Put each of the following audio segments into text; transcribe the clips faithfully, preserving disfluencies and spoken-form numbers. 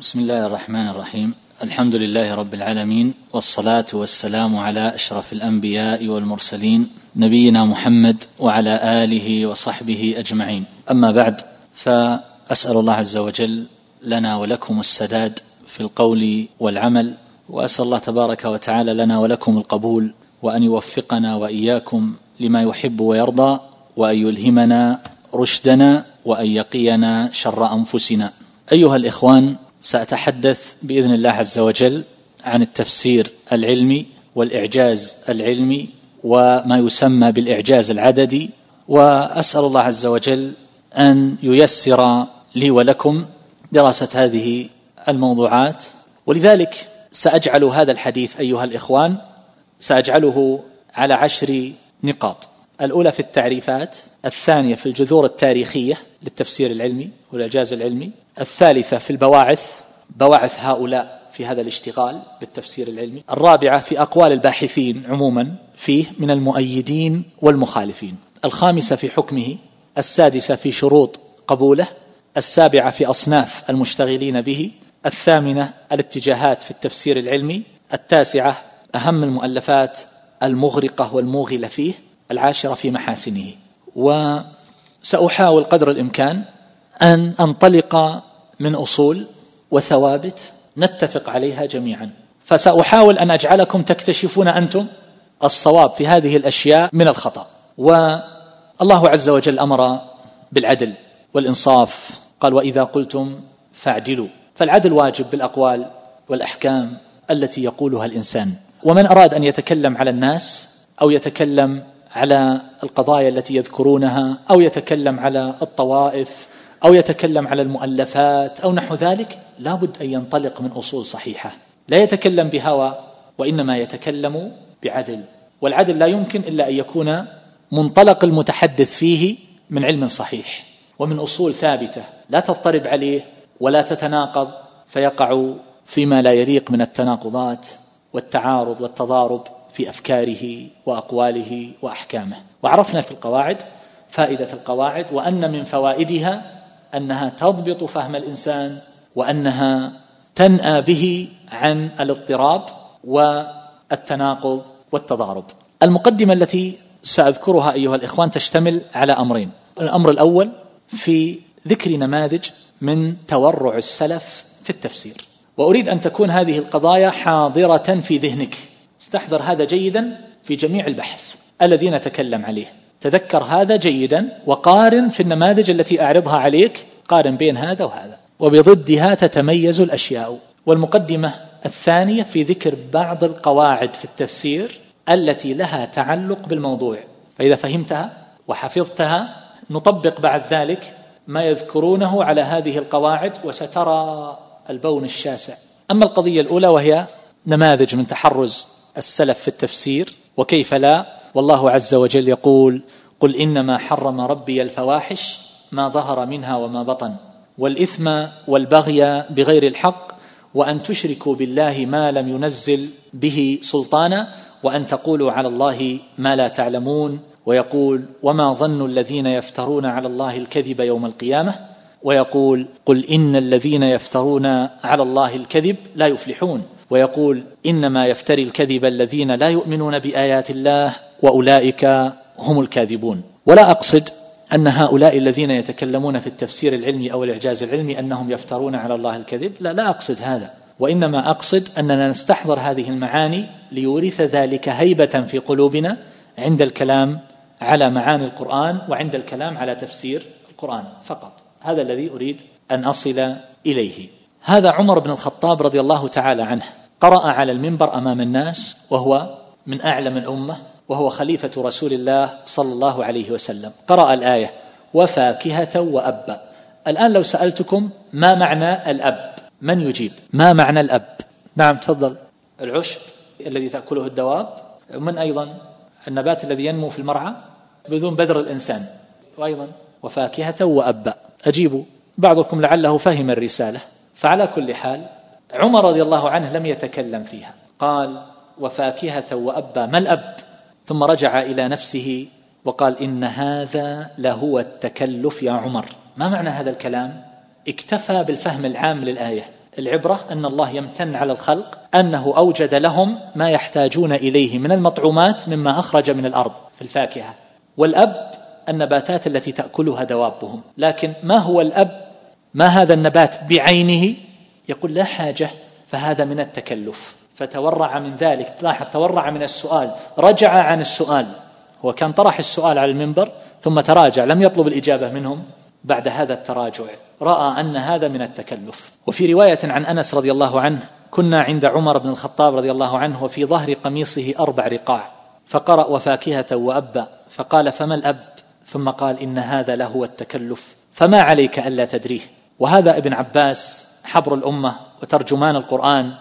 بسم الله الرحمن الرحيم. الحمد لله رب العالمين، والصلاة والسلام على أشرف الأنبياء والمرسلين نبينا محمد وعلى آله وصحبه أجمعين. أما بعد، فأسأل الله عز وجل لنا ولكم السداد في القول والعمل، وأسأل الله تبارك وتعالى لنا ولكم القبول، وأن يوفقنا وإياكم لما يحب ويرضى، وأن يلهمنا رشدنا، وأن يقينا شر أنفسنا. أيها الإخوان، سأتحدث بإذن الله عز وجل عن التفسير العلمي والإعجاز العلمي وما يسمى بالإعجاز العددي، وأسأل الله عز وجل أن ييسر لي ولكم دراسة هذه الموضوعات. ولذلك سأجعل هذا الحديث أيها الإخوان سأجعله على عشر نقاط: الأولى في التعريفات، الثانية في الجذور التاريخية للتفسير العلمي والإعجاز العلمي، الثالثة في البواعث، بواعث هؤلاء في هذا الاشتغال بالتفسير العلمي، الرابعة في أقوال الباحثين عموما فيه من المؤيدين والمخالفين، الخامسة في حكمه، السادسة في شروط قبوله، السابعة في أصناف المشتغلين به، الثامنة الاتجاهات في التفسير العلمي، التاسعة أهم المؤلفات المغرقة والموغلة فيه، العاشرة في محاسنه. وسأحاول قدر الإمكان أن أنطلق من أصول وثوابت نتفق عليها جميعا، فسأحاول أن أجعلكم تكتشفون أنتم الصواب في هذه الأشياء من الخطأ. والله عز وجل أمر بالعدل والإنصاف، قال: وإذا قلتم فاعدلوا. فالعدل واجب بالأقوال والأحكام التي يقولها الإنسان. ومن أراد أن يتكلم على الناس أو يتكلم على القضايا التي يذكرونها أو يتكلم على الطوائف أو يتكلم على المؤلفات أو نحو ذلك، لا بد أن ينطلق من أصول صحيحة، لا يتكلم بهوى، وإنما يتكلم بعدل. والعدل لا يمكن إلا أن يكون منطلق المتحدث فيه من علم صحيح ومن أصول ثابتة لا تضطرب عليه ولا تتناقض فيقع فيما لا يليق من التناقضات والتعارض والتضارب في أفكاره وأقواله وأحكامه. وعرفنا في القواعد فائدة القواعد، وأن من فوائدها أنها تضبط فهم الإنسان، وأنها تنأى به عن الاضطراب والتناقض والتضارب. المقدمة التي سأذكرها أيها الإخوان تشتمل على أمرين. الأمر الأول في ذكر نماذج من تورع السلف في التفسير، وأريد أن تكون هذه القضايا حاضرة في ذهنك. استحضر هذا جيدا في جميع البحث الذي نتكلم عليه، تذكر هذا جيدا، وقارن في النماذج التي أعرضها عليك، قارن بين هذا وهذا، وبضدها تتميز الأشياء. والمقدمة الثانية في ذكر بعض القواعد في التفسير التي لها تعلق بالموضوع، فإذا فهمتها وحفظتها نطبق بعد ذلك ما يذكرونه على هذه القواعد، وسترى البون الشاسع. أما القضية الأولى وهي نماذج من تحرز السلف في التفسير، وكيف لا، والله عز وجل يقول: قل إنما حرم ربي الفواحش ما ظهر منها وما بطن والإثم والبغي بغير الحق وأن تشركوا بالله ما لم ينزل به سلطانا وأن تقولوا على الله ما لا تعلمون. ويقول: وما ظن الذين يفترون على الله الكذب يوم القيامة. ويقول: قل إن الذين يفترون على الله الكذب لا يفلحون. ويقول: إنما يفتري الكذب الذين لا يؤمنون بآيات الله وأولئك هم الكاذبون. ولا أقصد أن هؤلاء الذين يتكلمون في التفسير العلمي أو الإعجاز العلمي أنهم يفترون على الله الكذب، لا لا أقصد هذا، وإنما أقصد أننا نستحضر هذه المعاني ليورث ذلك هيبة في قلوبنا عند الكلام على معاني القرآن وعند الكلام على تفسير القرآن فقط. هذا الذي أريد أن أصل إليه. هذا عمر بن الخطاب رضي الله تعالى عنه قرأ على المنبر أمام الناس، وهو من أعلم الأمة، وهو خليفة رسول الله صلى الله عليه وسلم. قرأ الآية: وفاكهة وأبا. الآن لو سألتكم ما معنى الأب، من يجيب؟ ما معنى الأب؟ نعم تفضل. العشب الذي تأكله الدواب، ومن أيضا النبات الذي ينمو في المرعى بدون بذر الإنسان، وأيضا وفاكهة وأبا. أجيبوا، بعضكم لعله فهم الرسالة. فعلى كل حال عمر رضي الله عنه لم يتكلم فيها، قال: وفاكهة وأبا، ما الأب؟ ثم رجع إلى نفسه وقال: إن هذا لهو التكلف يا عمر. ما معنى هذا الكلام؟ اكتفى بالفهم العام للآية، العبرة أن الله يمتن على الخلق أنه أوجد لهم ما يحتاجون إليه من المطعومات مما أخرج من الأرض في الفاكهة، والأب النباتات التي تأكلها دوابهم. لكن ما هو الأب؟ ما هذا النبات بعينه؟ يقول لا حاجة، فهذا من التكلف، فتورع من ذلك. تلاحظ تورع من السؤال، رجع عن السؤال. هو كان طرح السؤال على المنبر ثم تراجع، لم يطلب الإجابة منهم. بعد هذا التراجع رأى أن هذا من التكلف. وفي رواية عن أنس رضي الله عنه: كنا عند عمر بن الخطاب رضي الله عنه وفي ظهر قميصه أربع رقاع، فقرأ وفاكهة وأبا، فقال: فما الأب؟ ثم قال: إن هذا لهو التكلف، فما عليك ألا تدريه. وهذا ابن عباس حبر الأمة وترجمان القرآن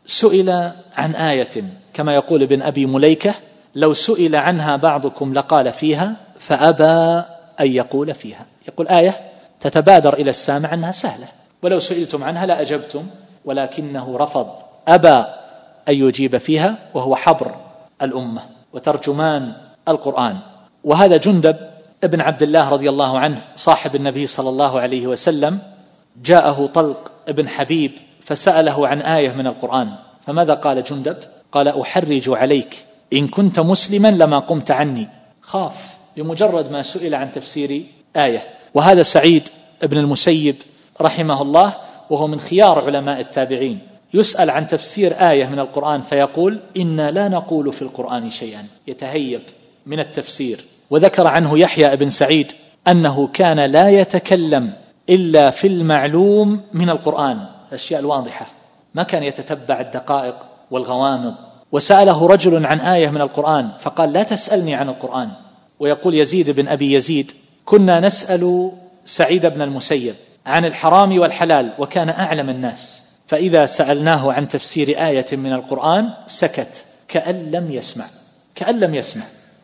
سئل عن آية كما يقول ابن أبي مليكة: لو سئل عنها بعضكم لقال فيها، فأبى أن يقول فيها. يقول آية تتبادر إلى السامع أنها سهلة، ولو سئلتم عنها لأجبتم، ولكنه رفض، أبى أن يجيب فيها، وهو حبر الأمة وترجمان القرآن. وهذا جندب ابن عبد الله رضي الله عنه صاحب النبي صلى الله عليه وسلم، جاءه طلق ابن حبيب فسأله عن آية من القرآن، فماذا قال جندب؟ قال: أحرج عليك، إن كنت مسلما لما قمت عني. خاف بمجرد ما سئل عن تفسير آية. وهذا سعيد ابن المسيب رحمه الله، وهو من خيار علماء التابعين، يسأل عن تفسير آية من القرآن فيقول: إنا لا نقول في القرآن شيئا، يتهيب من التفسير. وذكر عنه يحيى ابن سعيد أنه كان لا يتكلم إلا في المعلوم من القرآن، الأشياء الواضحة، ما كان يتتبع الدقائق والغوامض. وسأله رجل عن آية من القرآن فقال: لا تسألني عن القرآن. ويقول يزيد بن أبي يزيد: كنا نسأل سعيد بن المسيب عن الحرام والحلال وكان أعلم الناس، فإذا سألناه عن تفسير آية من القرآن سكت كأن لم يسمع كأن لم يسمع.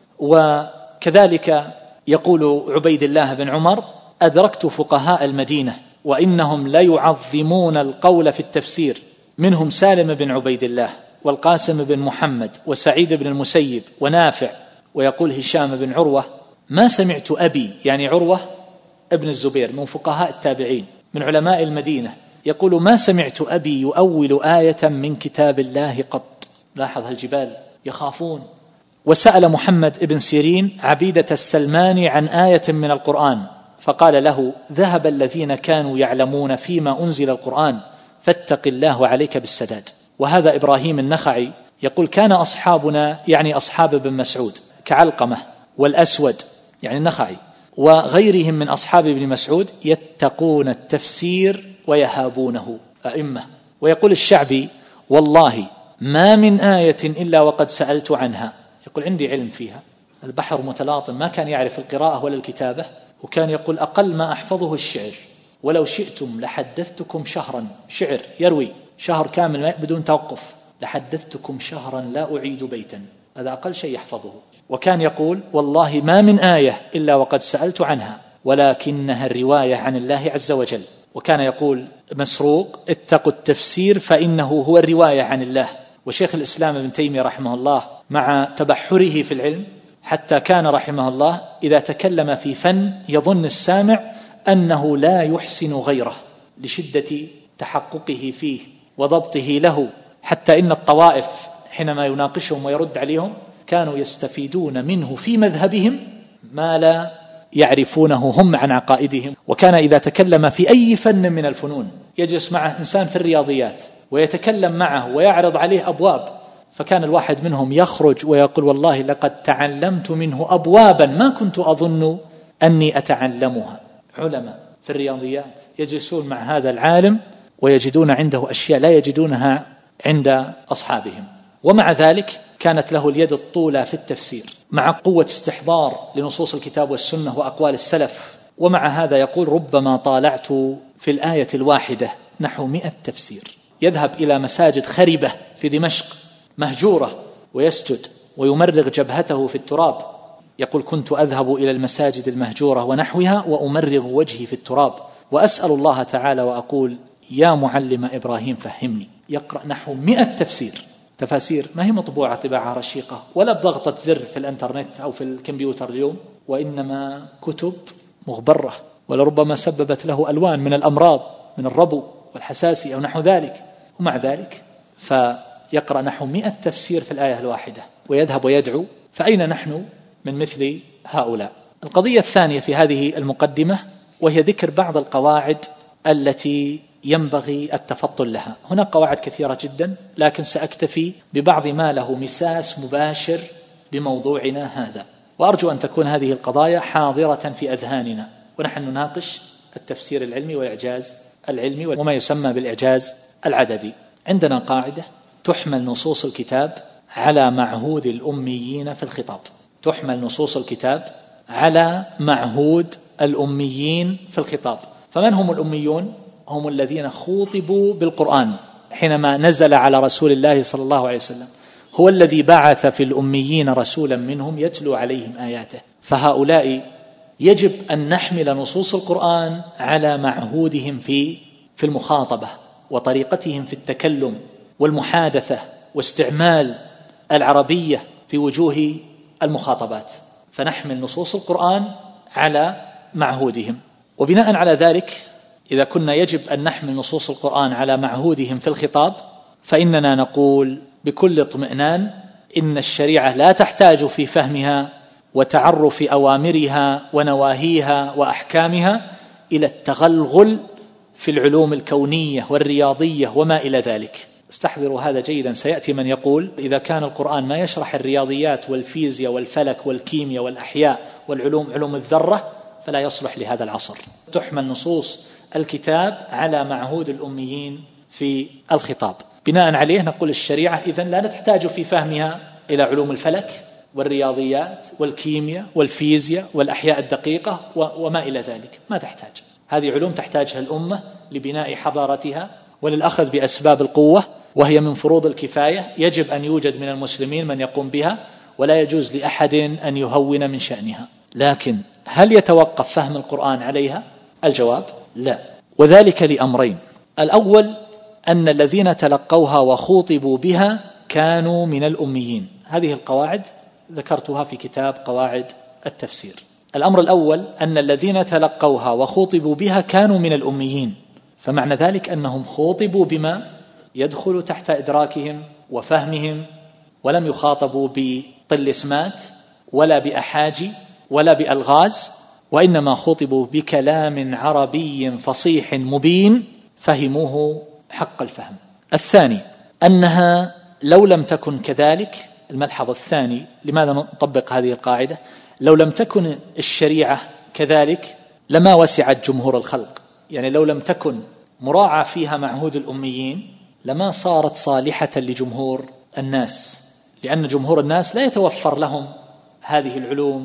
وكذلك يقول عبيد الله بن عمر: أدركت فقهاء المدينة وإنهم لا يعظمون القول في التفسير، منهم سالم بن عبيد الله والقاسم بن محمد وسعيد بن المسيب ونافع. ويقول هشام بن عروة: ما سمعت أبي، يعني عروة ابن الزبير من فقهاء التابعين من علماء المدينة، يقول: ما سمعت أبي يؤول آية من كتاب الله قط. لاحظ هالجبال يخافون. وسأل محمد ابن سيرين عبيدة السلماني عن آية من القرآن فقال له: ذهب الذين كانوا يعلمون فيما أنزل القرآن، فاتق الله عليك بالسداد. وهذا إبراهيم النخعي يقول: كان أصحابنا، يعني أصحاب ابن مسعود، كعلقمة والأسود يعني النخعي وغيرهم من أصحاب ابن مسعود، يتقون التفسير ويهابونه أئمة. ويقول الشعبي: والله ما من آية إلا وقد سألت عنها، يقول عندي علم فيها. البحر متلاطم، ما كان يعرف القراءة ولا الكتابة، وكان يقول: أقل ما أحفظه الشعر، ولو شئتم لحدثتكم شهرا، شعر يروي شهر كامل بدون توقف، لحدثتكم شهرا لا أعيد بيتا، هذا أقل شيء يحفظه. وكان يقول: والله ما من آية إلا وقد سألت عنها، ولكنها الرواية عن الله عز وجل. وكان يقول مسروق: اتقوا التفسير فإنه هو الرواية عن الله. وشيخ الإسلام ابن تيمية رحمه الله مع تبحره في العلم، حتى كان رحمه الله إذا تكلم في فن يظن السامع أنه لا يحسن غيره لشدة تحققه فيه وضبطه له، حتى إن الطوائف حينما يناقشهم ويرد عليهم كانوا يستفيدون منه في مذهبهم ما لا يعرفونه هم عن عقائدهم. وكان إذا تكلم في أي فن من الفنون يجلس معه إنسان في الرياضيات ويتكلم معه ويعرض عليه أبواب، فكان الواحد منهم يخرج ويقول: والله لقد تعلمت منه أبوابا ما كنت أظن أني أتعلمها. علماء في الرياضيات يجلسون مع هذا العالم ويجدون عنده أشياء لا يجدونها عند أصحابهم. ومع ذلك كانت له اليد الطولى في التفسير، مع قوة استحضار لنصوص الكتاب والسنة وأقوال السلف. ومع هذا يقول: ربما طالعت في الآية الواحدة نحو مئة تفسير. يذهب إلى مساجد خربة في دمشق مهجورة ويسجد ويمرغ جبهته في التراب. يقول: كنت أذهب إلى المساجد المهجورة ونحوها وأمرغ وجهي في التراب وأسأل الله تعالى وأقول: يا معلم إبراهيم فهمني. يقرأ نحو مئة تفسير، تفاسير ما هي مطبوعة طباعة رشيقة ولا بضغطة زر في الانترنت أو في الكمبيوتر اليوم، وإنما كتب مغبرة ولربما سببت له ألوان من الأمراض من الربو والحساسي أو نحو ذلك، ومع ذلك فيقرأ نحو مئة تفسير في الآية الواحدة ويذهب ويدعو. فأين نحن من مثل هؤلاء؟ القضية الثانية في هذه المقدمة وهي ذكر بعض القواعد التي ينبغي التفطن لها. هناك قواعد كثيرة جدا، لكن سأكتفي ببعض ما له مساس مباشر بموضوعنا هذا، وأرجو أن تكون هذه القضايا حاضرة في أذهاننا ونحن نناقش التفسير العلمي والإعجاز العلمي وما يسمى بالإعجاز العددي. عندنا قاعدة: تحمل نصوص الكتاب على معهود الأميين في الخطاب. تحمل نصوص الكتاب على معهود الأميين في الخطاب. فمن هم الأميون؟ هم الذين خوطبوا بالقرآن حينما نزل على رسول الله صلى الله عليه وسلم، هو الذي بعث في الأميين رسولا منهم يتلو عليهم آياته. فهؤلاء يجب أن نحمل نصوص القرآن على معهودهم في في المخاطبة وطريقتهم في التكلم والمحادثة واستعمال العربية في وجوه المخاطبات، فنحمل نصوص القرآن على معهودهم. وبناء على ذلك إذا كنا يجب أن نحمل نصوص القرآن على معهودهم في الخطاب، فإننا نقول بكل اطمئنان إن الشريعة لا تحتاج في فهمها وتعرف أوامرها ونواهيها وأحكامها إلى التغلغل في العلوم الكونية والرياضية وما إلى ذلك. استحضروا هذا جيدا، سيأتي من يقول إذا كان القرآن ما يشرح الرياضيات والفيزياء والفلك والكيمياء والأحياء والعلوم علوم الذرة فلا يصلح لهذا العصر. تحمل نصوص الكتاب على معهود الأميين في الخطاب. بناء عليه نقول الشريعة إذن لا تحتاج في فهمها إلى علوم الفلك والرياضيات والكيمياء والفيزياء والأحياء الدقيقة وما إلى ذلك، ما تحتاج. هذه علوم تحتاجها الأمة لبناء حضارتها وللأخذ بأسباب القوة، وهي من فروض الكفاية، يجب أن يوجد من المسلمين من يقوم بها، ولا يجوز لأحد أن يهون من شأنها. لكن هل يتوقف فهم القرآن عليها؟ الجواب لا، وذلك لأمرين: الأول أن الذين تلقوها وخوطبوا بها كانوا من الأميين. هذه القواعد ذكرتها في كتاب قواعد التفسير. الأمر الأول أن الذين تلقوها وخوطبوا بها كانوا من الأميين، فمعنى ذلك أنهم خوطبوا بما يدخل تحت إدراكهم وفهمهم، ولم يخاطبوا بطلسمات ولا بأحاجي ولا بألغاز، وإنما خطبوا بكلام عربي فصيح مبين فهموه حق الفهم. الثاني أنها لو لم تكن كذلك، الملحظ الثاني لماذا نطبق هذه القاعدة، لو لم تكن الشريعة كذلك لما وسعت جمهور الخلق. يعني لو لم تكن مراعى فيها معهود الأميين لما صارت صالحة لجمهور الناس، لأن جمهور الناس لا يتوفر لهم هذه العلوم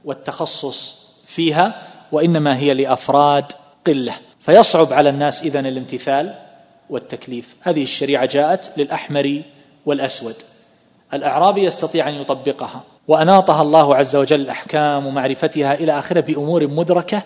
والتخصص فيها، وإنما هي لأفراد قلة، فيصعب على الناس إذن الامتثال والتكليف. هذه الشريعة جاءت للأحمر والأسود، الأعرابي يستطيع أن يطبقها، وأناطها الله عز وجل الأحكام ومعرفتها إلى آخره بأمور مدركة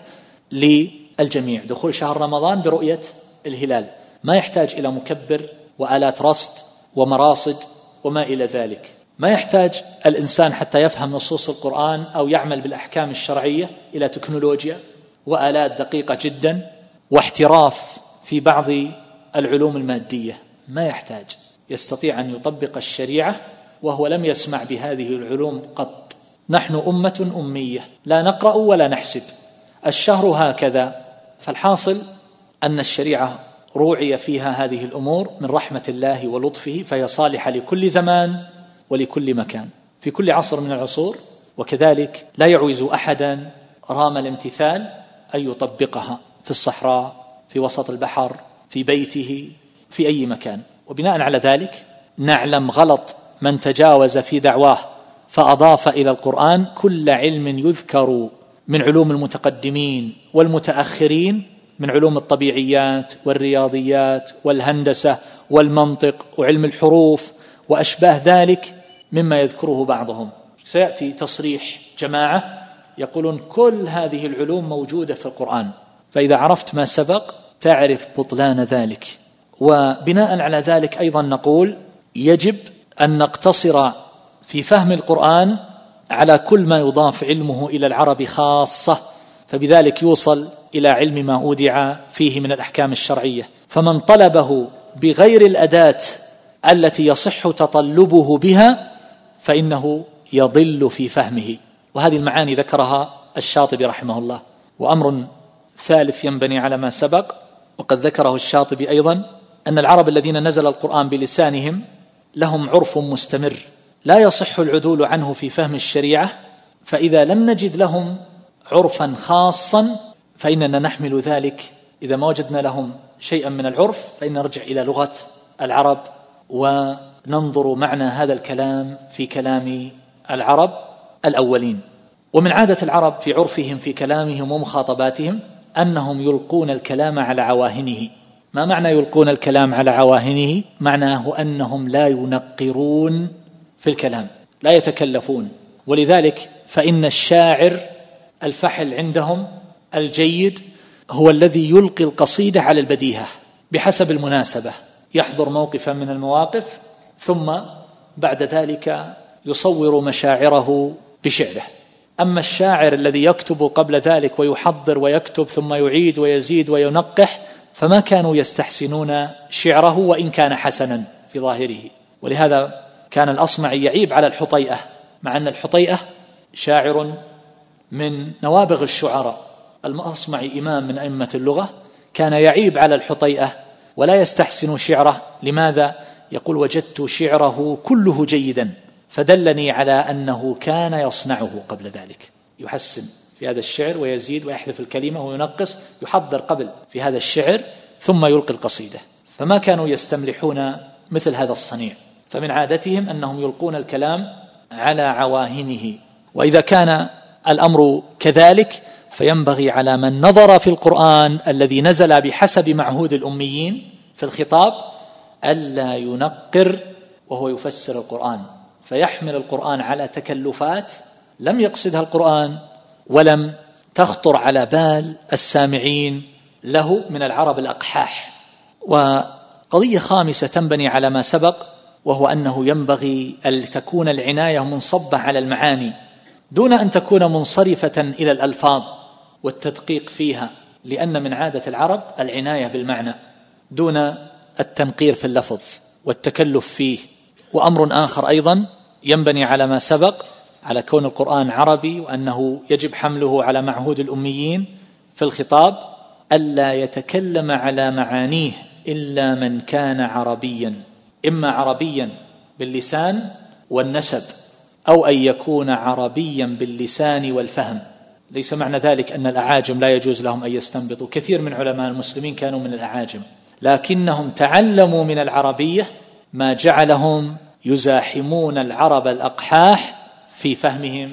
للجميع. دخول شهر رمضان برؤية الهلال، ما يحتاج إلى مكبر وآلات رصد ومراصد وما إلى ذلك. ما يحتاج الإنسان حتى يفهم نصوص القرآن أو يعمل بالأحكام الشرعية إلى تكنولوجيا وآلات دقيقة جدا واحتراف في بعض العلوم المادية، ما يحتاج، يستطيع أن يطبق الشريعة وهو لم يسمع بهذه العلوم قط. نحن أمة أمية لا نقرأ ولا نحسب، الشهر هكذا. فالحاصل أن الشريعة روعي فيها هذه الأمور من رحمة الله ولطفه، فهي صالحة لكل زمان ولكل مكان في كل عصر من العصور، وكذلك لا يعوز أحدا رام الامتثال أن يطبقها في الصحراء، في وسط البحر، في بيته، في أي مكان. وبناء على ذلك نعلم غلط من تجاوز في دعواه فأضاف إلى القرآن كل علم يذكر من علوم المتقدمين والمتأخرين، من علوم الطبيعيات والرياضيات والهندسة والمنطق وعلم الحروف وأشباه ذلك مما يذكره بعضهم. سيأتي تصريح جماعة يقولون كل هذه العلوم موجودة في القرآن، فإذا عرفت ما سبق تعرف بطلان ذلك. وبناء على ذلك أيضا نقول يجب أن نقتصر في فهم القرآن على كل ما يضاف علمه إلى العرب خاصة، فبذلك يوصل إلى علم ما أودع فيه من الأحكام الشرعية، فمن طلبه بغير الأداة التي يصح تطلبه بها فإنه يضل في فهمه. وهذه المعاني ذكرها الشاطبي رحمه الله. وأمر ثالث ينبني على ما سبق وقد ذكره الشاطبي أيضا، أن العرب الذين نزل القرآن بلسانهم لهم عرف مستمر لا يصح العدول عنه في فهم الشريعة، فإذا لم نجد لهم عرفا خاصا فإننا نحمل ذلك، إذا ما وجدنا لهم شيئا من العرف فإن نرجع إلى لغة العرب وننظر معنى هذا الكلام في كلام العرب الأولين. ومن عادة العرب في عرفهم في كلامهم ومخاطباتهم أنهم يلقون الكلام على عواهنه. ما معنى يلقون الكلام على عواهنه؟ معناه أنهم لا ينقرون في الكلام، لا يتكلفون. ولذلك فإن الشاعر الفحل عندهم الجيد هو الذي يلقي القصيدة على البديهة بحسب المناسبة، يحضر موقفا من المواقف ثم بعد ذلك يصور مشاعره بشعره. أما الشاعر الذي يكتب قبل ذلك ويحضر ويكتب ثم يعيد ويزيد وينقح فما كانوا يستحسنون شعره وإن كان حسنا في ظاهره. ولهذا كان الأصمعي يعيب على الحطيئة، مع أن الحطيئة شاعر من نوابغ الشعراء. الأصمعي إمام من أئمة اللغة كان يعيب على الحطيئة ولا يستحسن شعره. لماذا؟ يقول وجدت شعره كله جيدا فدلني على أنه كان يصنعه قبل ذلك، يحسن في هذا الشعر ويزيد ويحذف الكلمة وينقص، يحضر قبل في هذا الشعر ثم يلقي القصيدة. فما كانوا يستملحون مثل هذا الصنيع، فمن عادتهم أنهم يلقون الكلام على عواهنه. وإذا كان الأمر كذلك فينبغي على من نظر في القرآن الذي نزل بحسب معهود الأميين في الخطاب ألا ينقر وهو يفسر القرآن، فيحمل القرآن على تكلفات لم يقصدها القرآن ولم تخطر على بال السامعين له من العرب الأقحاح. وقضية خامسة تنبني على ما سبق، وهو أنه ينبغي أن تكون العناية منصبة على المعاني دون أن تكون منصرفة إلى الألفاظ والتدقيق فيها، لأن من عادة العرب العناية بالمعنى دون التنقير في اللفظ والتكلف فيه. وأمر آخر أيضا ينبني على ما سبق، على كون القرآن عربي وأنه يجب حمله على معهود الأميين في الخطاب، ألا يتكلم على معانيه إلا من كان عربيا، إما عربيا باللسان والنسب أو أن يكون عربيا باللسان والفهم. ليس معنى ذلك أن الأعاجم لا يجوز لهم أن يستنبطوا، كثير من علماء المسلمين كانوا من الأعاجم لكنهم تعلموا من العربية ما جعلهم يزاحمون العرب الأقحاح في فهمهم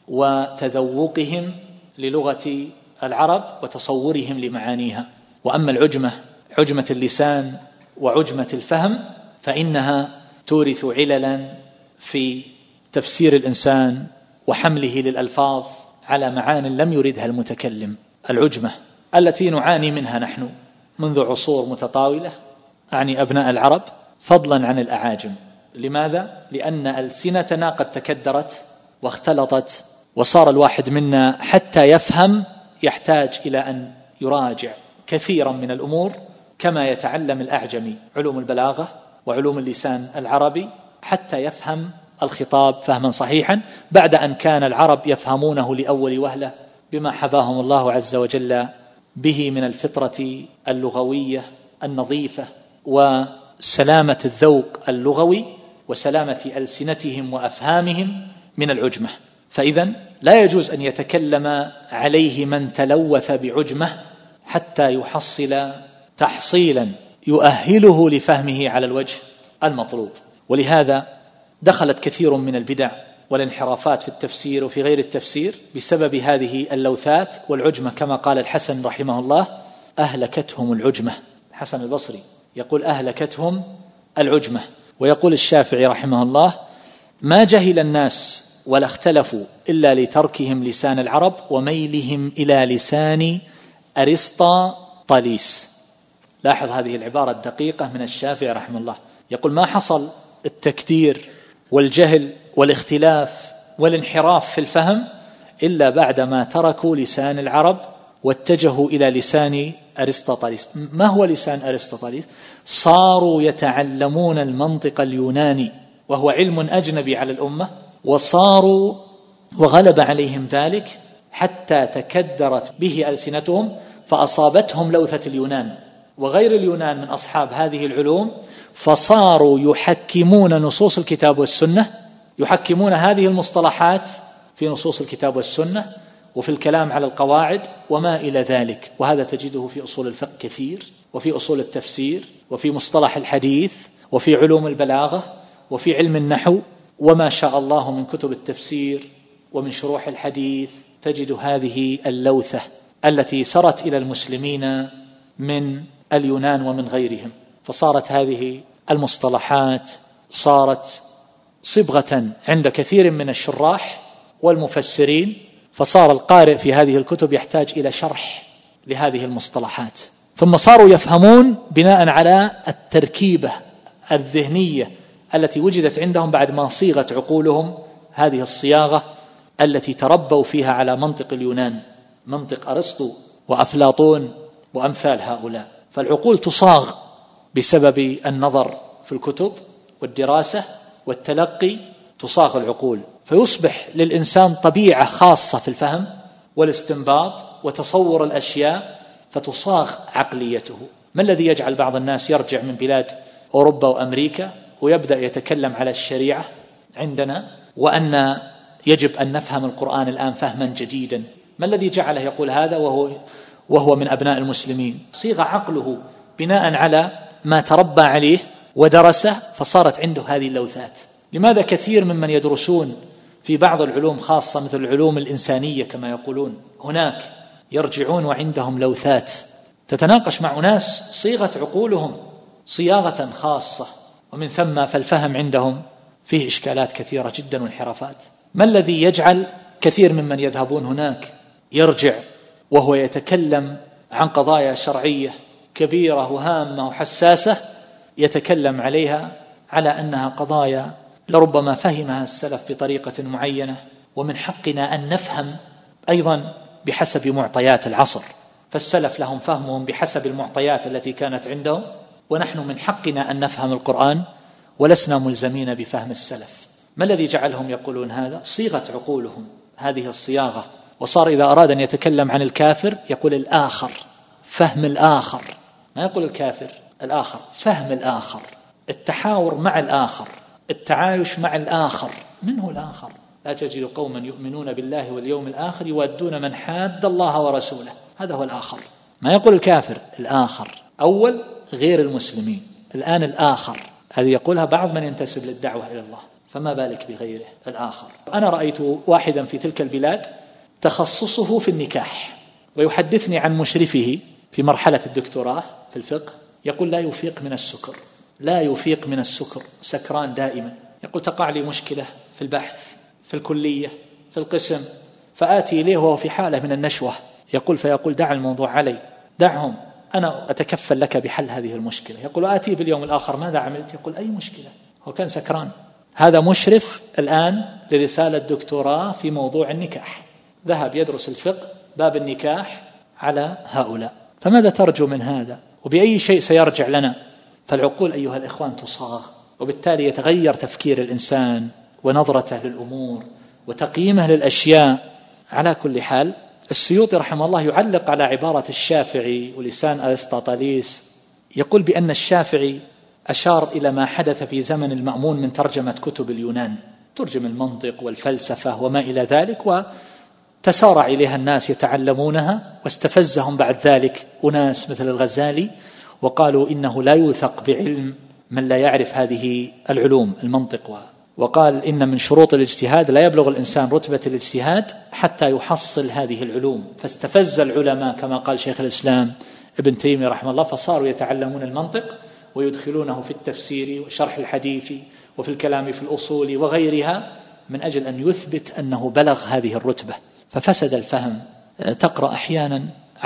وتذوقهم للغة العرب وتصورهم لمعانيها. وأما العجمة، عجمة اللسان وعجمة الفهم، فإنها تورث عللا في تفسير الإنسان وحمله للألفاظ على معان لم يردها المتكلم. العجمة التي نعاني منها نحن منذ عصور متطاولة، أعني أبناء العرب، فضلا عن الأعاجم. لماذا؟ لأن ألسنتنا قد تكدرت واختلطت، وصار الواحد منا حتى يفهم يحتاج إلى أن يراجع كثيرا من الأمور كما يتعلم الأعجمي علوم البلاغة وعلوم اللسان العربي حتى يفهم الخطاب فهما صحيحا، بعد أن كان العرب يفهمونه لأول وهلة بما حباهم الله عز وجل به من الفطرة اللغوية النظيفة وسلامة الذوق اللغوي وسلامة ألسنتهم وأفهامهم من العجمة. فإذن لا يجوز أن يتكلم عليه من تلوث بعجمة حتى يحصل تحصيلا يؤهله لفهمه على الوجه المطلوب. ولهذا دخلت كثير من البدع والانحرافات في التفسير وفي غير التفسير بسبب هذه اللوثات والعجمة، كما قال الحسن رحمه الله أهلكتهم العجمة. الحسن البصري يقول أهلكتهم العجمة. ويقول الشافعي رحمه الله ما جهل الناس ولا اختلفوا إلا لتركهم لسان العرب وميلهم إلى لسان أرسطاطاليس. لاحظ هذه العبارة الدقيقة من الشافعي رحمه الله، يقول ما حصل التكدير والجهل والاختلاف والانحراف في الفهم إلا بعدما تركوا لسان العرب واتجهوا إلى لسان أرسطاطاليس. ما هو لسان أرسطاطاليس؟ صاروا يتعلمون المنطق اليوناني وهو علم أجنبي على الأمة، وصاروا وغلب عليهم ذلك حتى تكدرت به ألسنتهم فأصابتهم لوثة اليونان وغير اليونان من أصحاب هذه العلوم، فصاروا يحكمون نصوص الكتاب والسنة، يحكمون هذه المصطلحات في نصوص الكتاب والسنة وفي الكلام على القواعد وما إلى ذلك. وهذا تجده في أصول الفقه كثير، وفي أصول التفسير، وفي مصطلح الحديث، وفي علوم البلاغة، وفي علم النحو، وما شاء الله من كتب التفسير ومن شروح الحديث تجد هذه اللوثة التي سرت إلى المسلمين من اليونان ومن غيرهم. فصارت هذه المصطلحات صارت صبغة عند كثير من الشراح والمفسرين، فصار القارئ في هذه الكتب يحتاج إلى شرح لهذه المصطلحات. ثم صاروا يفهمون بناء على التركيبة الذهنية التي وجدت عندهم بعد ما صيغت عقولهم هذه الصياغة التي تربوا فيها على منطق اليونان، منطق أرسطو وأفلاطون وأمثال هؤلاء. فالعقول تصاغ بسبب النظر في الكتب والدراسة والتلقي، تصاغ العقول، فيصبح للإنسان طبيعة خاصة في الفهم والاستنباط وتصور الأشياء، فتصاغ عقليته. ما الذي يجعل بعض الناس يرجع من بلاد أوروبا وأمريكا ويبدأ يتكلم على الشريعة عندنا وأن يجب أن نفهم القرآن الآن فهما جديدا؟ ما الذي جعله يقول هذا وهو وهو من أبناء المسلمين؟ صيغ عقله بناء على ما تربى عليه ودرسه، فصارت عنده هذه اللوثات. لماذا كثير ممن يدرسون في بعض العلوم خاصة مثل العلوم الإنسانية كما يقولون هناك يرجعون وعندهم لوثات تتناقش مع ناس صيغة عقولهم صياغة خاصة، ومن ثم فالفهم عندهم فيه إشكالات كثيرة جدا وانحرافات. ما الذي يجعل كثير ممن يذهبون هناك يرجع وهو يتكلم عن قضايا شرعية كبيرة وهامة وحساسة، يتكلم عليها على أنها قضايا لربما فهمها السلف بطريقة معينة، ومن حقنا أن نفهم أيضا بحسب معطيات العصر، فالسلف لهم فهمهم بحسب المعطيات التي كانت عندهم، ونحن من حقنا أن نفهم القرآن ولسنا ملزمين بفهم السلف. ما الذي جعلهم يقولون هذا؟ صيغة عقولهم هذه الصياغة، وصار إذا أراد أن يتكلم عن الكافر يقول الآخر، فهم الآخر، ما يقول الكافر، الآخر، فهم الآخر، التحاور مع الآخر، التعايش مع الآخر. من هو الآخر؟ لا تجد قوما يؤمنون بالله واليوم الآخر يودون من حاد الله ورسوله، هذا هو الآخر. ما يقول الكافر، الآخر أول غير المسلمين، الآن الآخر هذه يقولها بعض من ينتسب للدعوة إلى الله، فما بالك بغيره الآخر. أنا رأيت واحدا في تلك البلاد تخصصه في النكاح، ويحدثني عن مشرفه في مرحلة الدكتوراه في الفقه، يقول لا يفيق من السكر، لا يفيق من السكر، سكران دائما. يقول تقع لي مشكلة في البحث في الكلية في القسم، فآتي إليه وهو في حالة من النشوة، يقول فيقول دع الموضوع علي، دعهم، أنا أتكفل لك بحل هذه المشكلة. يقول آتي باليوم الآخر ماذا عملت؟ يقول أي مشكلة، هو كان سكران. هذا مشرف الآن لرسالة دكتوراه في موضوع النكاح، ذهب يدرس الفقه باب النكاح على هؤلاء. فماذا ترجو من هذا؟ وبأي شيء سيرجع لنا؟ فالعقول أيها الإخوان تصاغ، وبالتالي يتغير تفكير الإنسان ونظرته للأمور وتقييمه للأشياء. على كل حال السيوطي رحمه الله يعلق على عبارة الشافعي ولسان أرسطاطاليس، يقول بأن الشافعي أشار إلى ما حدث في زمن المأمون من ترجمة كتب اليونان، ترجم المنطق والفلسفة وما إلى ذلك، وتسارع إليها الناس يتعلمونها، واستفزهم بعد ذلك أناس مثل الغزالي وقالوا إنه لا يوثق بعلم من لا يعرف هذه العلوم المنطق، وقال إن من شروط الاجتهاد لا يبلغ الإنسان رتبة الاجتهاد حتى يحصل هذه العلوم. فاستفز العلماء كما قال شيخ الإسلام ابن تيمية رحمه الله، فصاروا يتعلمون المنطق ويدخلونه في التفسير وشرح الحديث وفي الكلام في الأصول وغيرها من أجل أن يثبت أنه بلغ هذه الرتبة، ففسد الفهم. تقرأ أحيانا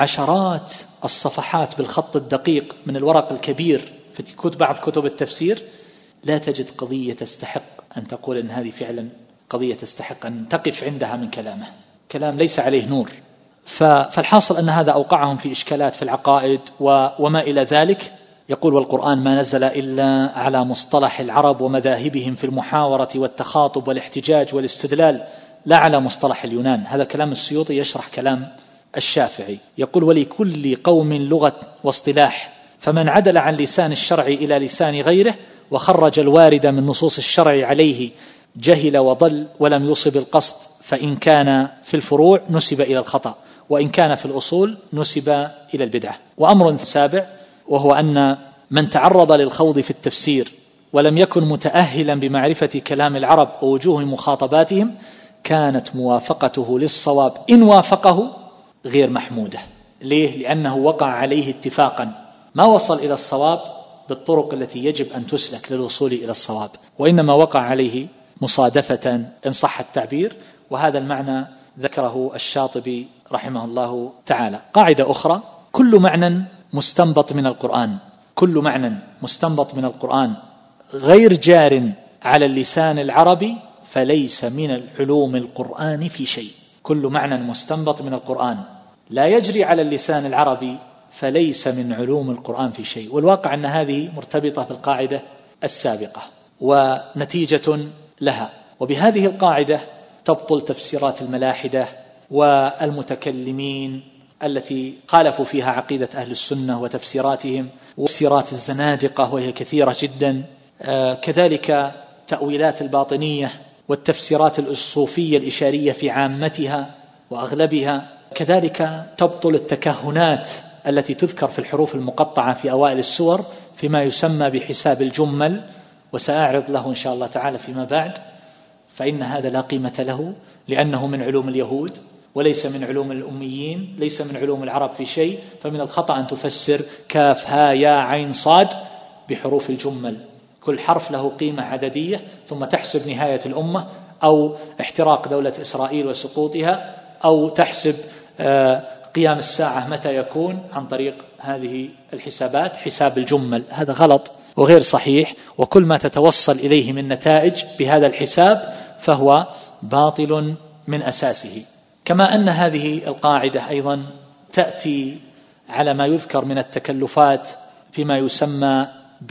عشرات الصفحات بالخط الدقيق من الورق الكبير في كتب بعض كتب التفسير، لا تجد قضية تستحق أن تقول أن هذه فعلا قضية تستحق أن تقف عندها من كلامه، كلام ليس عليه نور. فالحاصل أن هذا أوقعهم في إشكالات في العقائد وما إلى ذلك. يقول والقرآن ما نزل إلا على مصطلح العرب ومذاهبهم في المحاورة والتخاطب والاحتجاج والاستدلال، لا على مصطلح اليونان. هذا كلام السيوطي يشرح كلام الشافعي. يقول ولكل قوم لغة واصطلاح، فمن عدل عن لسان الشرع إلى لسان غيره وخرج الوارد من نصوص الشرع عليه جهل وضل ولم يصب القصد، فإن كان في الفروع نسب إلى الخطأ، وإن كان في الأصول نسب إلى البدعة. وأمر سابع، وهو أن من تعرض للخوض في التفسير ولم يكن متأهلا بمعرفة كلام العرب ووجوه مخاطباتهم كانت موافقته للصواب إن وافقه غير محمودة. ليه؟ لأنه وقع عليه اتفاقا، ما وصل إلى الصواب بالطرق التي يجب أن تسلك للوصول إلى الصواب، وإنما وقع عليه مصادفة إن صح التعبير. وهذا المعنى ذكره الشاطبي رحمه الله تعالى. قاعدة أخرى، كل معنى مستنبط من القرآن، كل معنى مستنبط من القرآن غير جار على اللسان العربي فليس من العلوم القرآن في شيء. كل معنى مستنبط من القرآن لا يجري على اللسان العربي فليس من علوم القرآن في شيء. والواقع أن هذه مرتبطة بالقاعدة السابقة ونتيجة لها. وبهذه القاعدة تبطل تفسيرات الملاحدة والمتكلمين التي خالفوا فيها عقيدة أهل السنة وتفسيراتهم، وتفسيرات الزنادقة وهي كثيرة جدا، آه كذلك تأويلات الباطنية والتفسيرات الصوفية الإشارية في عامتها وأغلبها. كذلك تبطل التكهنات التي تذكر في الحروف المقطعة في أوائل السور فيما يسمى بحساب الجمل، وسأعرض له إن شاء الله تعالى فيما بعد، فإن هذا لا قيمة له لأنه من علوم اليهود وليس من علوم الأميين، ليس من علوم العرب في شيء. فمن الخطأ أن تفسر كاف ها يا عين صاد بحروف الجمل، كل حرف له قيمة عددية، ثم تحسب نهاية الأمة أو احتراق دولة إسرائيل وسقوطها، أو تحسب قيام الساعة متى يكون عن طريق هذه الحسابات، حساب الجمل. هذا غلط وغير صحيح، وكل ما تتوصل إليه من نتائج بهذا الحساب فهو باطل من أساسه. كما أن هذه القاعدة أيضا تأتي على ما يذكر من التكلفات فيما يسمى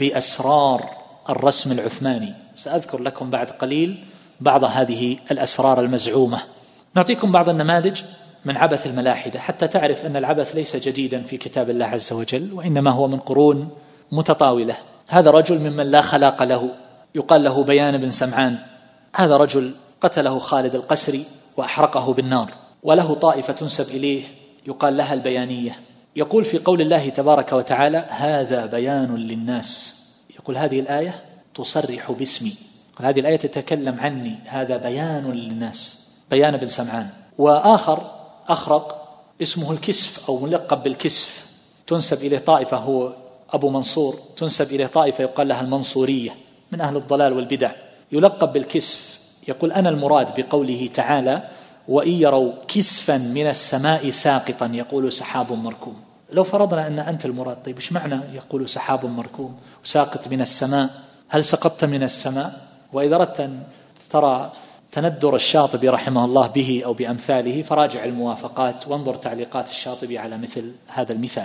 بأسرار الرسم العثماني. سأذكر لكم بعد قليل بعض هذه الأسرار المزعومة. نعطيكم بعض النماذج من عبث الملاحدة حتى تعرف أن العبث ليس جديدا في كتاب الله عز وجل، وإنما هو من قرون متطاولة. هذا رجل ممن لا خلاق له، يقال له بيان بن سمعان. هذا رجل قتله خالد القسري وأحرقه بالنار، وله طائفة تنسب إليه يقال لها البيانية. يقول في قول الله تبارك وتعالى هذا بيان للناس، يقول هذه الآية تصرح باسمي، هذه الآية تتكلم عني، هذا بيان للناس، بيان بن سمعان. وآخر أخرق اسمه الكسف أو ملقب بالكسف، تنسب إليه طائفة، هو أبو منصور، تنسب إليه طائفة يقال لها المنصورية من أهل الضلال والبدع، يلقب بالكسف. يقول أنا المراد بقوله تعالى وإن يروا كسفا من السماء ساقطا يقول سحاب مركوم. لو فرضنا أن أنت المراد، طيب إيش معنى يقول سحاب مركوم وساقط من السماء؟ هل سقطت من السماء؟ وإذا أردت أن ترى تندر الشاطبي رحمه الله به أو بأمثاله فراجع الموافقات وانظر تعليقات الشاطبي على مثل هذا المثال.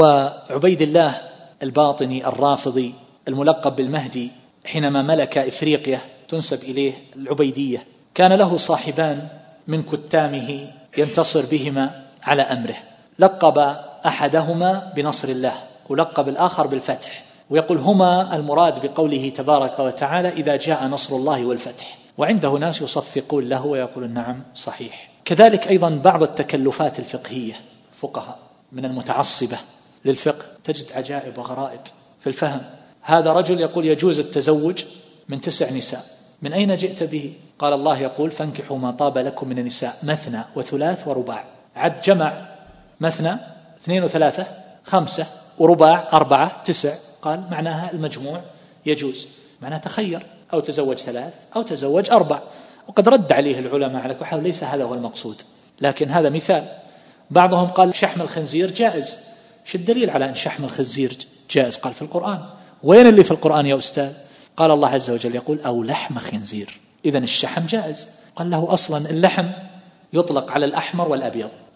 وعبيد الله الباطني الرافضي الملقب بالمهدي حينما ملك إفريقيا تنسب إليه العبيدية، كان له صاحبان من كتامه ينتصر بهما على أمره، لقب أحدهما بنصر الله ولقب الآخر بالفتح، ويقول هما المراد بقوله تبارك وتعالى إذا جاء نصر الله والفتح، وعنده ناس يصفقون له ويقولون نعم صحيح. كذلك أيضا بعض التكلفات الفقهية، فقهاء من المتعصبة للفقه تجد عجائب وغرائب في الفهم. هذا رجل يقول يجوز التزوج من تسع نساء، من أين جئت به؟ قال الله يقول فانكحوا ما طاب لكم من النساء مثنى وثلاث ورباع. عد جمع مثنى اثنين وثلاثة خمسة ورباع أربعة تسع، قال معناها المجموع يجوز، معناها تخير أو تزوج ثلاث أو تزوج أربع. وقد رد عليه العلماء على كحل ليس هذا هو المقصود، لكن هذا مثال. بعضهم قال شحم الخنزير جائز. شو الدليل على أن شحم الخنزير جائز؟ قال في القرآن. وين اللي في القرآن يا أستاذ؟ قال الله عز وجل يقول أو لحم خنزير، إذن الشحم جائز. قال له أصلا اللحم يطلق على الأحمر والأبيض،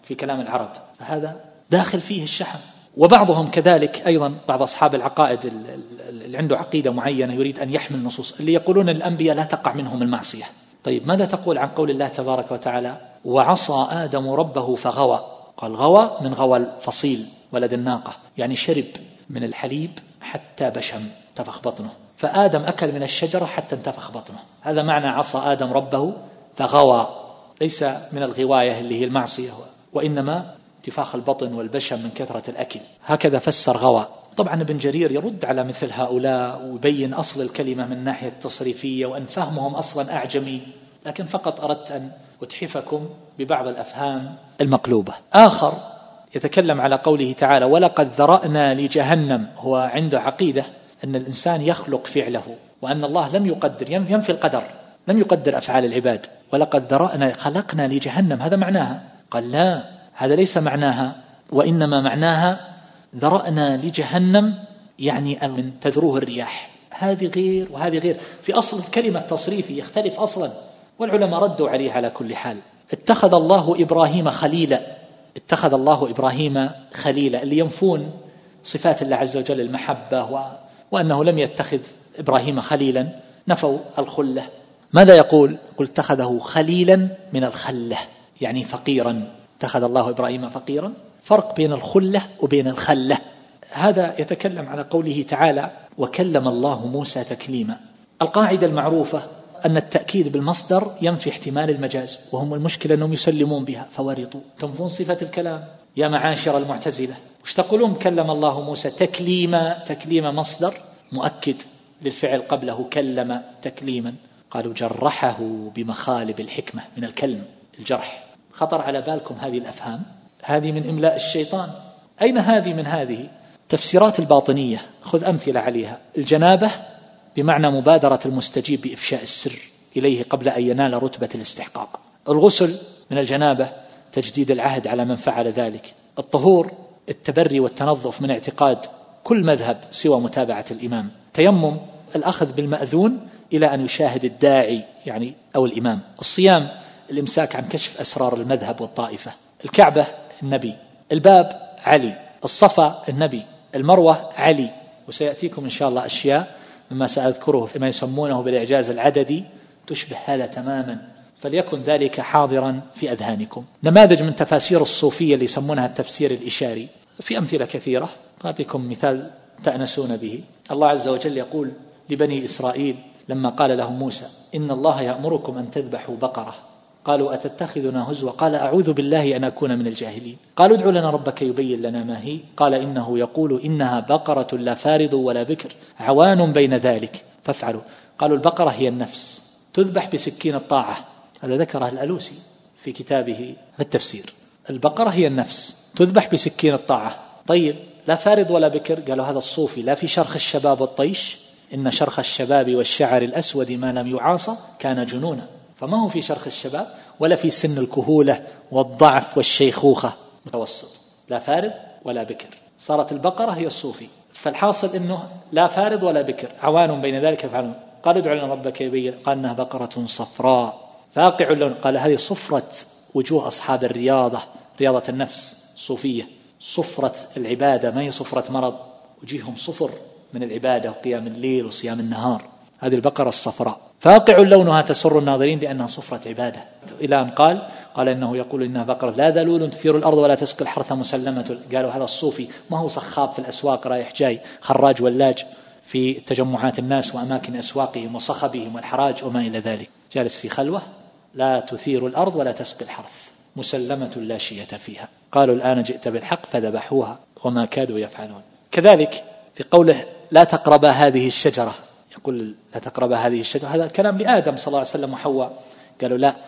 في كلام العرب، فهذا داخل فيه الشحم. وبعضهم كذلك أيضا، بعض أصحاب العقائد اللي عنده عقيدة معينة يريد أن يحمل نصوص، اللي يقولون الأنبياء لا تقع منهم المعصية. طيب ماذا تقول عن قول الله تبارك وتعالى وعصى آدم ربه فغوى؟ قال غوى من غوى الفصيل ولد الناقة، يعني شرب من الحليب حتى بشم انتفخ بطنه، فآدم أكل من الشجرة حتى انتفخ بطنه، هذا معنى عصى آدم ربه فغوى، ليس من الغواية اللي هي المعصية، وإنما انتفاخ البطن والبشم من كثرة الأكل، هكذا فسر غوى. طبعا ابن جرير يرد على مثل هؤلاء ويبين أصل الكلمة من ناحية التصريفية وأن فهمهم أصلا أعجمي، لكن فقط أردت أن أتحفكم ببعض الأفهام المقلوبة. آخر يتكلم على قوله تعالى ولقد ذرأنا لجهنم، هو عنده عقيدة أن الإنسان يخلق فعله، وأن الله لم يقدر، ينفي القدر، لم يقدر أفعال العباد. ولقد ذرأنا خلقنا لجهنم، هذا معناها. قال لا، هذا ليس معناها، وإنما معناها ذرأنا لجهنم يعني من تذروه الرياح، هذه غير وهذه غير، في أصل الكلمة التصريفي يختلف أصلا، والعلماء ردوا عليه على كل حال. اتخذ الله إبراهيم خليلا، اتخذ الله إبراهيم خليلا، اللي ينفون صفات الله عز وجل المحبة و... وأنه لم يتخذ إبراهيم خليلا، نفوا الخلة. ماذا يقول؟ قل اتخذه خليلا من الخلة، يعني فقيرا، اتخذ الله إبراهيم فقيرا، فرق بين الخلة وبين الخلة. هذا يتكلم على قوله تعالى وكلم الله موسى تكليما. القاعدة المعروفة أن التأكيد بالمصدر ينفي احتمال المجاز، وهم المشكلة أنهم يسلمون بها فورطوا، تنفون صفة الكلام يا معاشر المعتزلة. وش تقولون كلم الله موسى تكليما؟ تكليم مصدر مؤكد للفعل قبله، كلم تكليما. قالوا جرحه بمخالب الحكمة من الكلم، الجرح. خطر على بالكم هذه الأفهام؟ هذه من إملاء الشيطان. أين هذه من هذه؟ تفسيرات الباطنية، خذ أمثلة عليها. الجنابة بمعنى مبادرة المستجيب بإفشاء السر إليه قبل أن ينال رتبة الاستحقاق. الغسل من الجنابة تجديد العهد على من فعل ذلك. الطهور التبري والتنظف من اعتقاد كل مذهب سوى متابعة الإمام. تيمم الأخذ بالمأذون إلى أن يشاهد الداعي يعني أو الإمام. الصيام الإمساك عن كشف أسرار المذهب والطائفة. الكعبة النبي، الباب علي، الصفا النبي، المروة علي. وسيأتيكم إن شاء الله أشياء مما سأذكره فيما يسمونه بالإعجاز العددي تشبه هذا تماما، فليكن ذلك حاضرا في أذهانكم. نماذج من تفاسير الصوفية اللي يسمونها التفسير الإشاري، في أمثلة كثيرة، أعطيكم مثال تأنسون به. الله عز وجل يقول لبني إسرائيل لما قال لهم موسى إن الله يأمركم أن تذبحوا بقرة، قالوا أتتخذنا هزوا، قال أعوذ بالله أن أكون من الجاهلين. قالوا ادع لنا ربك يبين لنا ما هي، قال إنه يقول إنها بقرة لا فارض ولا بكر عوان بين ذلك فافعلوا. قالوا البقرة هي النفس تذبح بسكين الطاعة، هذا ذكره الألوسي في كتابه في التفسير. البقرة هي النفس تذبح بسكين الطاعة. طيب لا فارض ولا بكر، قالوا هذا الصوفي لا في شرخ الشباب والطيش، إن شرخ الشباب والشعر الأسود ما لم يعاصى كان جنونا، فما هو في شرخ الشباب ولا في سن الكهولة والضعف والشيخوخة، متوسط، لا فارض ولا بكر. صارت البقرة هي الصوفي. فالحاصل إنه لا فارض ولا بكر عوان بين ذلك يفعلون. قالوا ادع لنا ربك يبين، قال إنها بقرة صفراء فاقع اللون، قال هذه صفرة وجوه أصحاب الرياضة، رياضة النفس صوفية، صفرة العبادة، ما هي صفرة مرض، وجيههم صفر من العبادة وقيام الليل وصيام النهار. هذه البقرة الصفراء فاقع لونها تسر الناظرين لأنها صفرة عبادة. إلى أن قال قال إنه يقول إنها بقرة لا ذلول تثير الأرض ولا تسقي الحرث مسلمة. قالوا هذا الصوفي ما هو صخاب في الأسواق رايح جاي، خراج ولاج في تجمعات الناس وأماكن أسواقهم وصخبهم والحراج وما إلى ذلك، جالس في خلوة لا تثير الأرض ولا تسقي الحرث مسلمة لا شية فيها. قالوا الآن جئت بالحق فذبحوها وما كادوا يفعلون. كذلك في قوله لا تقربا هذه الشجرة، يقول لا تقربا هذه الشجرة، هذا كلام لآدم صلى الله عليه وسلم وحواء. قالوا لا،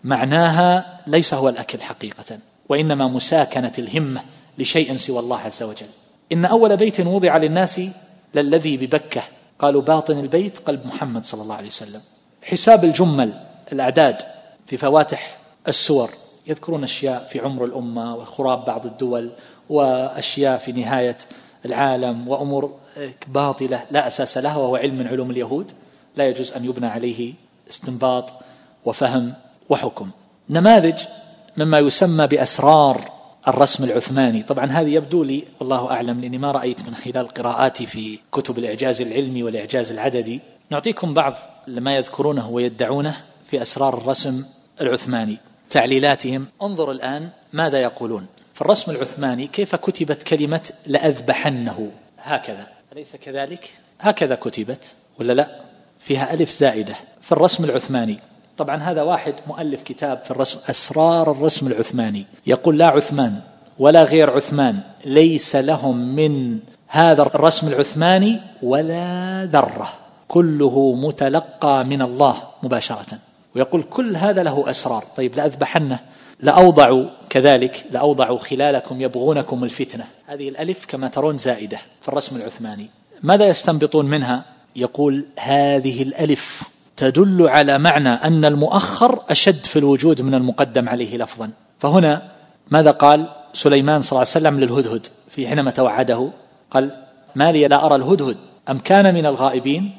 معناها ليس هو الأكل حقيقة، وإنما مساكنة الهمة لشيء سوى الله عز وجل. إن أول بيت وضع للناس للذي ببكة، قالوا باطن البيت قلب محمد صلى الله عليه وسلم. حساب الجمل الأعداد في فواتح السور، يذكرون أشياء في عمر الأمة وخراب بعض الدول وأشياء في نهاية العالم وأمور باطلة لا أساس لها، وهو علم من علوم اليهود لا يجوز أن يبنى عليه استنباط وفهم وحكم. نماذج مما يسمى بأسرار الرسم العثماني. طبعا هذه يبدو لي والله أعلم لأني ما رأيت من خلال قراءاتي في كتب الإعجاز العلمي والإعجاز العددي. نعطيكم بعض ما يذكرونه ويدعونه في أسرار الرسم العثماني، تعليلاتهم. انظر الآن ماذا يقولون في الرسم العثماني، كيف كتبت كلمة لأذبحنه هكذا، أليس كذلك؟ هكذا كتبت ولا لا؟ فيها ألف زائدة في الرسم العثماني. طبعا هذا واحد مؤلف كتاب في الرسم أسرار الرسم العثماني، يقول لا عثمان ولا غير عثمان ليس لهم من هذا الرسم العثماني ولا ذرة، كله متلقى من الله مباشرة. ويقول كل هذا له أسرار. طيب لأذبحنه، لأوضعوا كذلك، لأوضعوا خلالكم يبغونكم الفتنة، هذه الألف كما ترون زائدة في الرسم العثماني. ماذا يستنبطون منها؟ يقول هذه الألف تدل على معنى أن المؤخر أشد في الوجود من المقدم عليه لفظا. فهنا ماذا قال سليمان صلى الله عليه وسلم للهدهد في حينما توعده؟ قال ما لي لا أرى الهدهد أم كان من الغائبين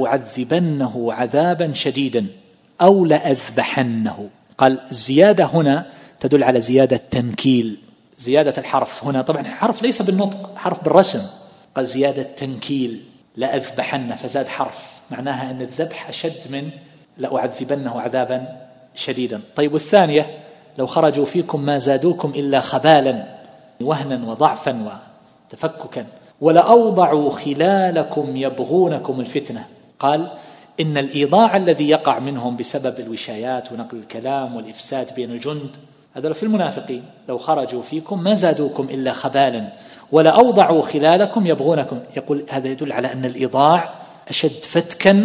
لأعذبنه عذابا شديدا أو لأذبحنه. قال الزيادة هنا تدل على زيادة تنكيل، زيادة الحرف هنا، طبعا حرف ليس بالنطق، حرف بالرسم. قال زيادة تنكيل لأذبحن، فزاد حرف، معناها أن الذبح أشد من لأعذبنه عذابا شديدا. طيب والثانية لو خرجوا فيكم ما زادوكم إلا خبالا، وهنا وضعفا وتفككا. ولأوضعوا خلالكم يبغونكم الفتنة. قال إن الإيضاع الذي يقع منهم بسبب الوشايات ونقل الكلام والإفساد بين الجند، هذا في المنافقين، لو خرجوا فيكم ما زادوكم إلا خبالا ولأوضعوا خلالكم يبغونكم. يقول هذا يدل على أن الإيضاع أشد فتكا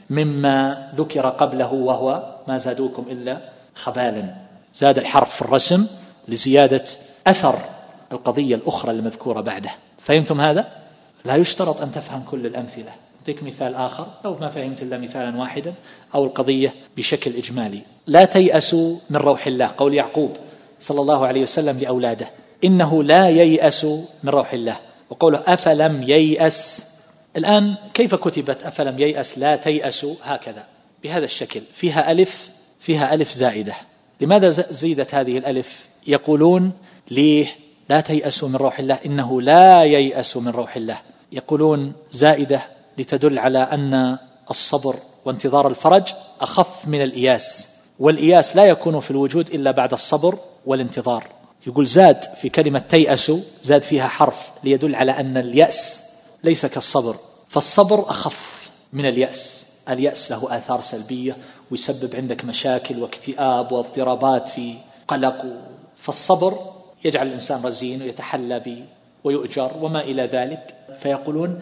مما ذكر قبله وهو ما زادوكم إلا خبالا. زاد الحرف في الرسم لزيادة أثر القضية الأخرى المذكورة بعده. فهمتم هذا؟ لا يشترط أن تفهم كل الأمثلة. أعطيك مثال آخر لو ما فهمت إلا مثالا واحدا أو القضية بشكل إجمالي. لا تيأسوا من روح الله، قول يعقوب صلى الله عليه وسلم لأولاده إنه لا ييأس من روح الله، وقوله أفلم ييأس. الآن كيف كتبت أفلم ييأس لا تيأسوا؟ هكذا بهذا الشكل، فيها ألف، فيها ألف زائدة. لماذا زيدت هذه الألف؟ يقولون ليه لا تيأسوا من روح الله، إنه لا ييأس من روح الله. يقولون زائدة لتدل على أن الصبر وانتظار الفرج أخف من الإياس، والإياس لا يكون في الوجود إلا بعد الصبر والانتظار. يقول زاد في كلمة تيأسوا، زاد فيها حرف ليدل على أن اليأس ليس كالصبر، فالصبر أخف من اليأس. اليأس له آثار سلبية ويسبب عندك مشاكل واكتئاب واضطرابات في قلق، فالصبر يجعل الإنسان رزين ويتحلى به ويؤجر وما إلى ذلك. فيقولون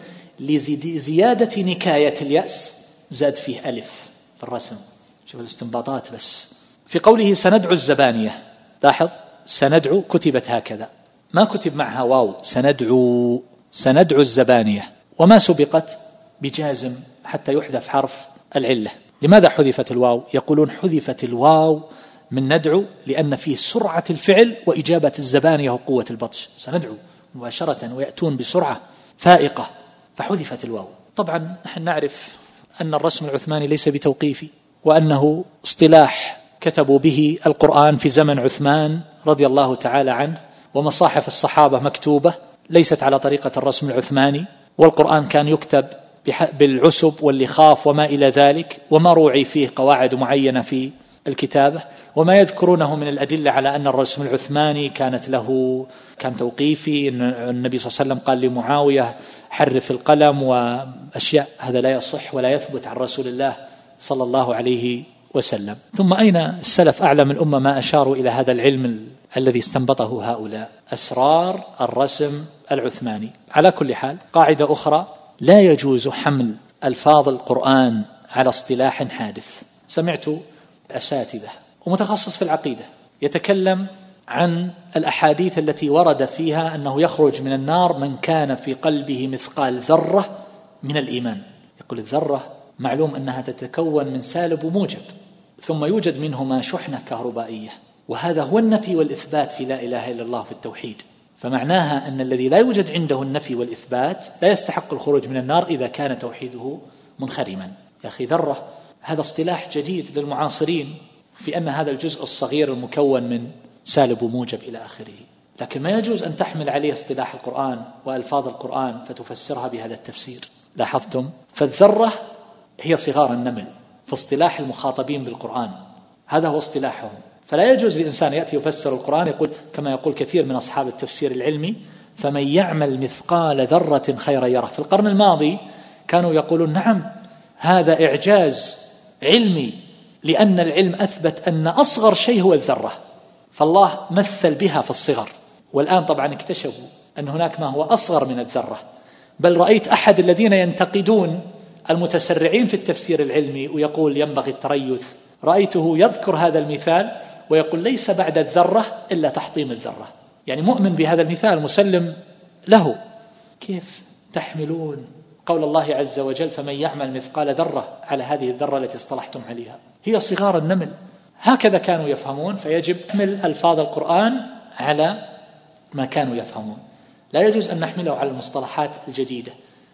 لزيادة نكاية اليأس زاد فيه ألف في الرسم. شوف الاستنباطات بس. في قوله سندعو الزبانية، لاحظ سندعو كتبت هكذا، ما كتب معها واو، سندعو سندعو الزبانية، وما سبقت بجازم حتى يحذف حرف العلة. لماذا حذفت الواو؟ يقولون حذفت الواو من ندعو لأن فيه سرعة الفعل وإجابة الزبانية وقوة البطش، سندعو مباشرة ويأتون بسرعة فائقة، فحذفت الواو. طبعا نحن نعرف أن الرسم العثماني ليس بتوقيفي، وأنه اصطلاح كتبوا به القرآن في زمن عثمان رضي الله تعالى عنه، ومصاحف الصحابة مكتوبة ليست على طريقة الرسم العثماني، والقرآن كان يكتب بالعسب واللخاف وما إلى ذلك، وما روعي فيه قواعد معينة في الكتابة. وما يذكرونه من الأدلة على أن الرسم العثماني كانت له كان توقيفي، إن النبي صلى الله عليه وسلم قال لمعاوية حرف القلم وأشياء، هذا لا يصح ولا يثبت عن رسول الله صلى الله عليه وسلم. ثم أين السلف أعلم الأمة ما أشاروا إلى هذا العلم الذي استنبطه هؤلاء، أسرار الرسم العثماني. على كل حال قاعدة أخرى، لا يجوز حمل ألفاظ القرآن على اصطلاح حادث. سمعت أساتذة ومتخصص في العقيدة يتكلم عن الأحاديث التي ورد فيها أنه يخرج من النار من كان في قلبه مثقال ذرة من الإيمان. يقول الذرة معلوم أنها تتكون من سالب وموجب، ثم يوجد منهما شحنة كهربائية، وهذا هو النفي والإثبات في لا إله إلا الله في التوحيد. فمعناها أن الذي لا يوجد عنده النفي والإثبات لا يستحق الخروج من النار إذا كان توحيده منخرما. يا أخي ذرة هذا اصطلاح جديد للمعاصرين في أن هذا الجزء الصغير المكون من سالب وموجب إلى آخره. لكن ما يجوز أن تحمل عليه اصطلاح القرآن وألفاظ القرآن فتفسرها بهذا التفسير. لاحظتم؟ فالذرة هي صغار النمل في اصطلاح المخاطبين بالقرآن، هذا هو اصطلاحهم. فلا يجوز لإنسان يأتي يفسر القرآن يقول كما يقول كثير من أصحاب التفسير العلمي: فمن يعمل مثقال ذرة خيرا يره. في القرن الماضي كانوا يقولون نعم هذا إعجاز علمي، لأن العلم أثبت أن أصغر شيء هو الذرة، فالله مثل بها في الصغر. والآن طبعا اكتشفوا أن هناك ما هو أصغر من الذرة. بل رأيت أحد الذين ينتقدون المتسرعين في التفسير العلمي ويقول ينبغي التريث، رأيته يذكر هذا المثال ويقول ليس بعد الذرة إلا تحطيم الذرة، يعني مؤمن بهذا المثال مسلم له. كيف تحملون قول الله عز وجل فمن يعمل مثقال ذرة على هذه الذرة التي اصطلحتم عليها؟ هي صغار النمل. هكذا كانوا يفهمون، فيجب حمل ألفاظ القرآن على ما كانوا يفهمون، لا يجوز أن نحمله على المصطلحات الجديدة.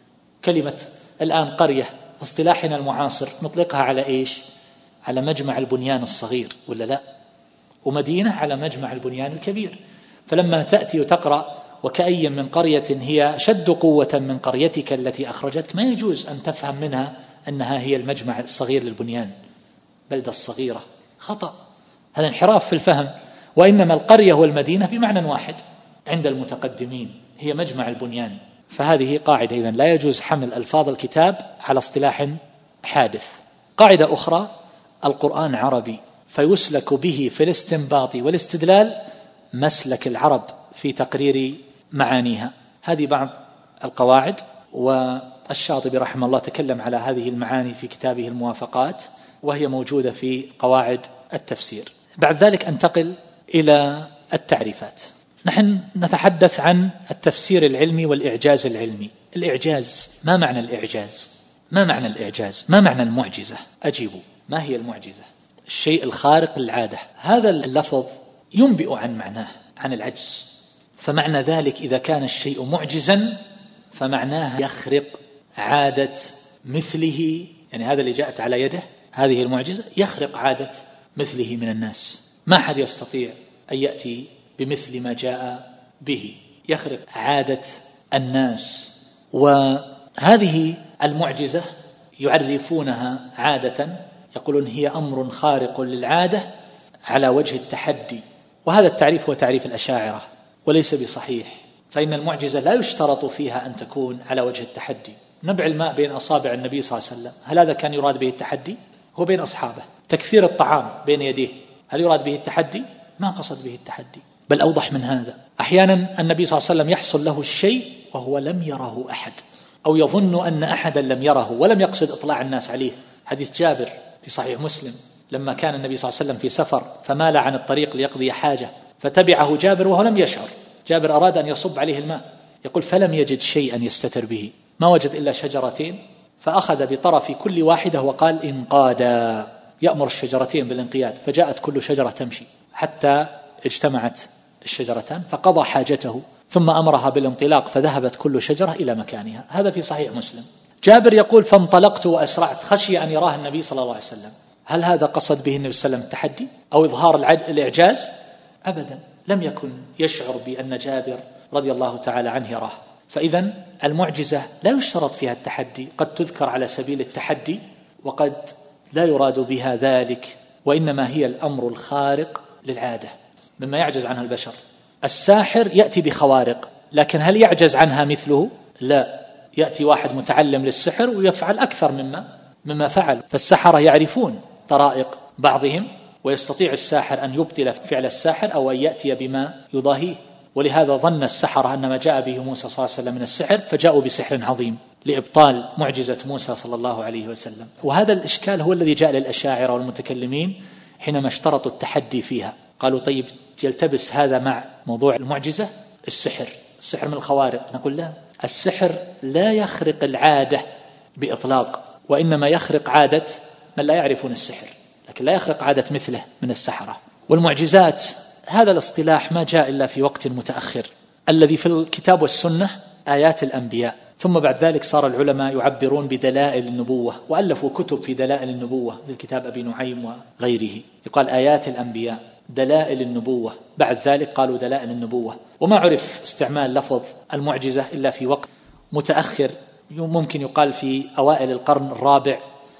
كلمة الآن قرية اصطلاحنا المعاصر نطلقها على إيش؟ على مجمع البنيان الصغير ولا لا؟ ومدينة على مجمع البنيان الكبير. فلما تأتي وتقرأ وكأي من قرية هي شد قوة من قريتك التي أخرجتك، ما يجوز أن تفهم منها أنها هي المجمع الصغير للبنيان، بلدة الصغيرة، خطأ، هذا انحراف في الفهم. وإنما القرية والمدينة بمعنى واحد عند المتقدمين، هي مجمع البنيان. فهذه قاعدة إذن لا يجوز حمل ألفاظ الكتاب على اصطلاح حادث. قاعدة أخرى: القرآن عربي، فيسلك به في الاستنباط والاستدلال مسلك العرب في تقرير معانيها. هذه بعض القواعد، والشاطبي رحمه الله تكلم على هذه المعاني في كتابه الموافقات، وهي موجودة في قواعد التفسير. بعد ذلك أنتقل إلى التعريفات. نحن نتحدث عن التفسير العلمي والإعجاز العلمي. الإعجاز، ما معنى الإعجاز؟ ما معنى الإعجاز؟ ما معنى المعجزة؟ أجيبوا، ما هي المعجزة؟ الشيء الخارق للعادة. هذا اللفظ ينبئ عن معناه، عن العجز. فمعنى ذلك إذا كان الشيء معجزا فمعناه يخرق عادة مثله، يعني هذا اللي جاءت على يده هذه المعجزة يخرق عادة مثله من الناس. ما حد يستطيع أن يأتي بمثل ما جاء به، يخرق عادة الناس. وهذه المعجزة يعرفونها عادة، يقولون هي أمر خارق للعادة على وجه التحدي. وهذا التعريف هو تعريف الأشاعرة وليس بصحيح، فإن المعجزة لا يشترط فيها أن تكون على وجه التحدي. نبع الماء بين أصابع النبي صلى الله عليه وسلم، هل هذا كان يراد به التحدي؟ هو بين أصحابه. تكثير الطعام بين يديه، هل يراد به التحدي؟ ما قصد به التحدي، بل أوضح من هذا. أحيانا النبي صلى الله عليه وسلم يحصل له الشيء وهو لم يره أحد، أو يظن أن أحدا لم يره ولم يقصد إطلاع الناس عليه. حديث جابر في صحيح مسلم، لما كان النبي صلى الله عليه وسلم في سفر فمال عن الطريق ليقضي حاجة، فتبعه جابر وهو لم يشعر. جابر أراد أن يصب عليه الماء، يقول فلم يجد شيئا يستتر به، ما وجد إلا شجرتين، فأخذ بطرف كل واحدة وقال انقادا، يأمر الشجرتين بالانقياد، فجاءت كل شجرة تمشي حتى اجتمعت الشجرتان، فقضى حاجته ثم أمرها بالانطلاق، فذهبت كل شجرة إلى مكانها. هذا في صحيح مسلم. جابر يقول فانطلقت وأسرعت خشي أن يراه النبي صلى الله عليه وسلم. هل هذا قصد به النبي صلى الله عليه وسلم التحدي أو إظهار الإعجاز؟ أبدا، لم يكن يشعر بأن جابر رضي الله تعالى عنه يراه. فإذا المعجزة لا يشترط فيها التحدي، قد تذكر على سبيل التحدي وقد لا يراد بها ذلك، وإنما هي الأمر الخارق للعادة مما يعجز عنها البشر. الساحر يأتي بخوارق، لكن هل يعجز عنها مثله؟ لا، يأتي واحد متعلم للسحر ويفعل أكثر مما مما فعل. فالسحرة يعرفون طرائق بعضهم، ويستطيع الساحر أن يبطل فعل الساحر أو أن يأتي بما يضاهيه. ولهذا ظن السحرة أن ما جاء به موسى صلى الله عليه وسلم من السحر، فجاءوا بسحر عظيم لإبطال معجزة موسى صلى الله عليه وسلم. وهذا الإشكال هو الذي جاء للأشاعرة والمتكلمين حينما اشترطوا التحدي فيها. قالوا طيب يلتبس هذا مع موضوع المعجزة؟ السحر، السحر من الخوارق. نقول لا، السحر لا يخرق العادة بإطلاق، وإنما يخرق عادة من لا يعرفون السحر، لكن لا يخرق عادة مثله من السحرة. والمعجزات هذا الاصطلاح ما جاء إلا في وقت متأخر، الذي في الكتاب والسنة آيات الأنبياء، ثم بعد ذلك صار العلماء يعبرون بدلائل النبوة، وألفوا كتب في دلائل النبوة مثل كتاب أبي نعيم وغيره، يقال آيات الأنبياء، دلائل النبوة، بعد ذلك قالوا دلائل النبوة. وما عرف استعمال لفظ المعجزة إلا في وقت متأخر، ممكن يقال في أوائل القرن الرابع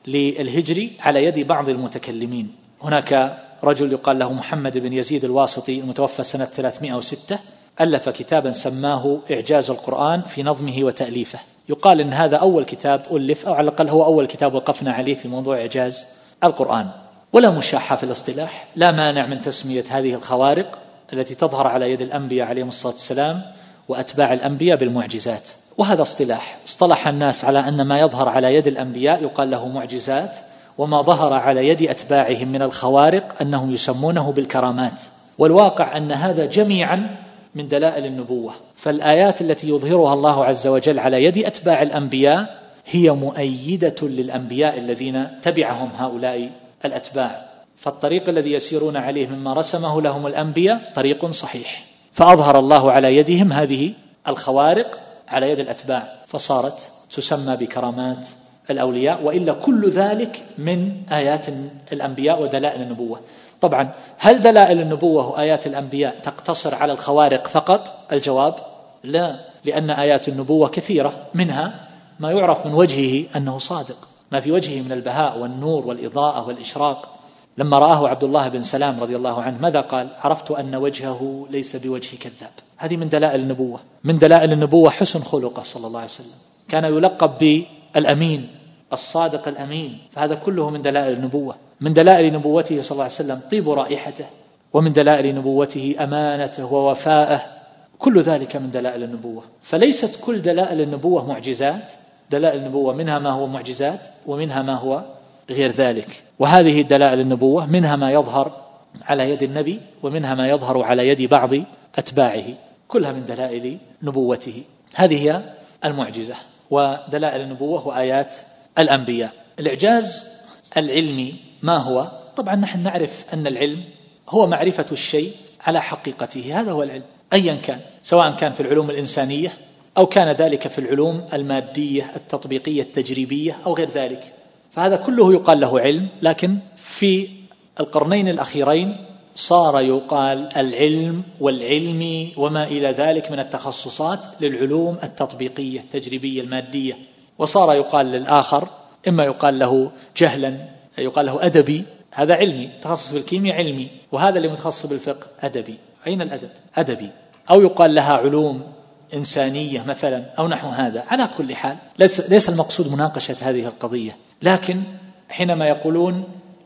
للهجري على يد بعض المتكلمين. هناك رجل يقال له محمد بن يزيد الواسطي المتوفى سنة ثلاثمائة وستة، ألف كتابا سماه إعجاز القرآن في نظمه وتأليفه. يقال إن هذا أول كتاب ألف، أو على الأقل هو أول كتاب وقفنا عليه في موضوع إعجاز القرآن. ولا مشاحة في الاصطلاح، لا مانع من تسمية هذه الخوارق التي تظهر على يد الأنبياء عليهم الصلاة والسلام وأتباع الأنبياء بالمعجزات. وهذا اصطلاح اصطلح الناس على أن ما يظهر على يد الأنبياء يقال له معجزات، وما ظهر على يد أتباعهم من الخوارق أنهم يسمونه بالكرامات. والواقع أن هذا جميعا من دلائل النبوة. فالآيات التي يظهرها الله عز وجل على يد أتباع الأنبياء هي مؤيدة للأنبياء الذين تبعهم هؤلاء الأتباع. فالطريق الذي يسيرون عليه مما رسمه لهم الأنبياء طريق صحيح، فأظهر الله على يدهم هذه الخوارق على يد الأتباع، فصارت تسمى بكرامات الأولياء. وإلا كل ذلك من آيات الأنبياء ودلائل النبوة. طبعا هل دلائل النبوة وآيات الأنبياء تقتصر على الخوارق فقط؟ الجواب لا، لأن آيات النبوة كثيرة، منها ما يعرف من وجهه أنه صادق، ما في وجهه من البهاء والنور والإضاءة والإشراق. لما رآه عبد الله بن سلام رضي الله عنه ماذا قال؟ عرفت أن وجهه ليس بوجه كذاب. هذه من دلائل النبوة. من دلائل النبوة حسن خلقه صلى الله عليه وسلم، كان يلقب بالأمين، الصادق الأمين، فهذا كله من دلائل النبوة. من دلائل نبوته صلى الله عليه وسلم طيب رائحته، ومن دلائل نبوته أمانته ووفاءه، كل ذلك من دلائل النبوة. فليست كل دلائل النبوة معجزات، دلائل النبوة منها ما هو معجزات ومنها ما هو غير ذلك. وهذه دلائل النبوة منها ما يظهر على يد النبي ومنها ما يظهر على يد بعض أتباعه، كلها من دلائل نبوته. هذه هي المعجزة ودلائل النبوة وآيات الأنبياء. الإعجاز العلمي ما هو؟ طبعا نحن نعرف أن العلم هو معرفة الشيء على حقيقته، هذا هو العلم أيا كان، سواء كان في العلوم الإنسانية أو كان ذلك في العلوم المادية التطبيقية التجريبية أو غير ذلك، فهذا كله يقال له علم. لكن في القرنين الأخيرين صار يقال العلم والعلمي وما إلى ذلك من التخصصات للعلوم التطبيقية التجريبية المادية، وصار يقال للآخر إما يقال له جهلا يقال له أدبي، هذا علمي، تخصص بالكيمياء علمي، وهذا اللي متخصص بالفقه أدبي. أين الأدب؟ أدبي. أو يقال لها علوم إنسانية مثلا أو نحو هذا. على كل حال ليس, ليس المقصود مناقشة هذه القضية، لكن حينما يقولون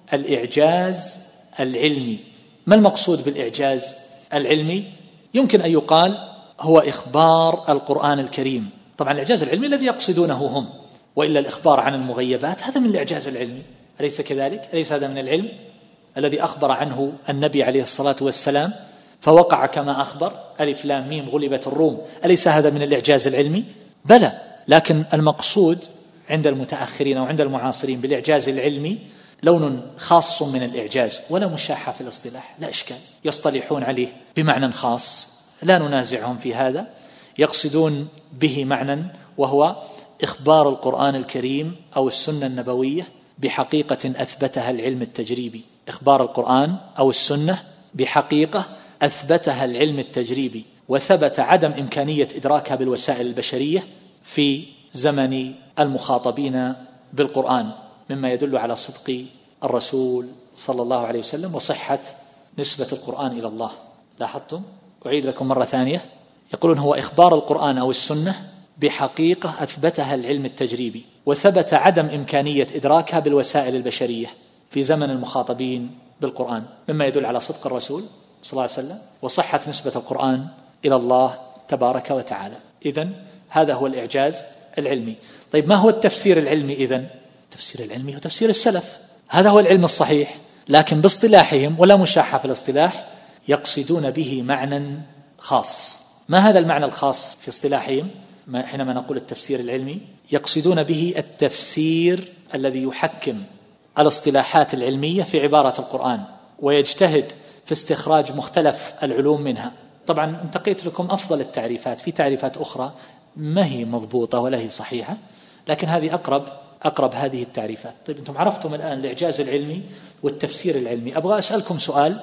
الإعجاز العلمي، ما المقصود بالإعجاز العلمي؟ يمكن أن يقال هو إخبار القرآن الكريم. طبعا الإعجاز العلمي الذي يقصدونه هم، وإلا الإخبار عن المغيبات هذا من الإعجاز العلمي، أليس كذلك؟ أليس هذا من العلم الذي أخبر عنه النبي عليه الصلاة والسلام فوقع كما أخبر؟ ألف لام ميم غلبت الروم، أليس هذا من الإعجاز العلمي؟ بلى. لكن المقصود عند المتأخرين وعند المعاصرين بالإعجاز العلمي لون خاص من الإعجاز، ولا مشاحة في الاصطلاح، لا إشكال، يصطلحون عليه بمعنى خاص لا ننازعهم في هذا. يقصدون به معنى وهو إخبار القرآن الكريم أو السنة النبوية بحقيقة أثبتها العلم التجريبي، إخبار القرآن أو السنة بحقيقة أثبتها العلم التجريبي، وثبت عدم إمكانية إدراكها بالوسائل البشرية في زمن المخاطبين بالقرآن، مما يدل على صدق الرسول صلى الله عليه وسلم وصحة نسبة القرآن إلى الله. لاحظتم؟ أعيد لكم مرة ثانية، يقولون هو إخبار القرآن أو السنة بحقيقة أثبتها العلم التجريبي، وثبت عدم إمكانية إدراكها بالوسائل البشرية في زمن المخاطبين بالقرآن، مما يدل على صدق الرسول صلى الله عليه وسلم وصحة نسبة القرآن إلى الله تبارك وتعالى. إذن هذا هو الإعجاز العلمي. طيب ما هو التفسير العلمي إذن؟ التفسير العلمي هو تفسير السلف، هذا هو العلم الصحيح، لكن باصطلاحهم ولا مشاحة في الاصطلاح يقصدون به معنى خاص. ما هذا المعنى الخاص في اصطلاحهم حينما نقول التفسير العلمي؟ يقصدون به التفسير الذي يحكم الاصطلاحات العلمية في عبارة القرآن ويجتهد في استخراج مختلف العلوم منها. طبعا انتقيت لكم أفضل التعريفات، في تعريفات أخرى ما هي مضبوطة ولا هي صحيحة، لكن هذه أقرب أقرب هذه التعريفات. طيب أنتم عرفتم الآن الإعجاز العلمي والتفسير العلمي. أبغى أسألكم سؤال،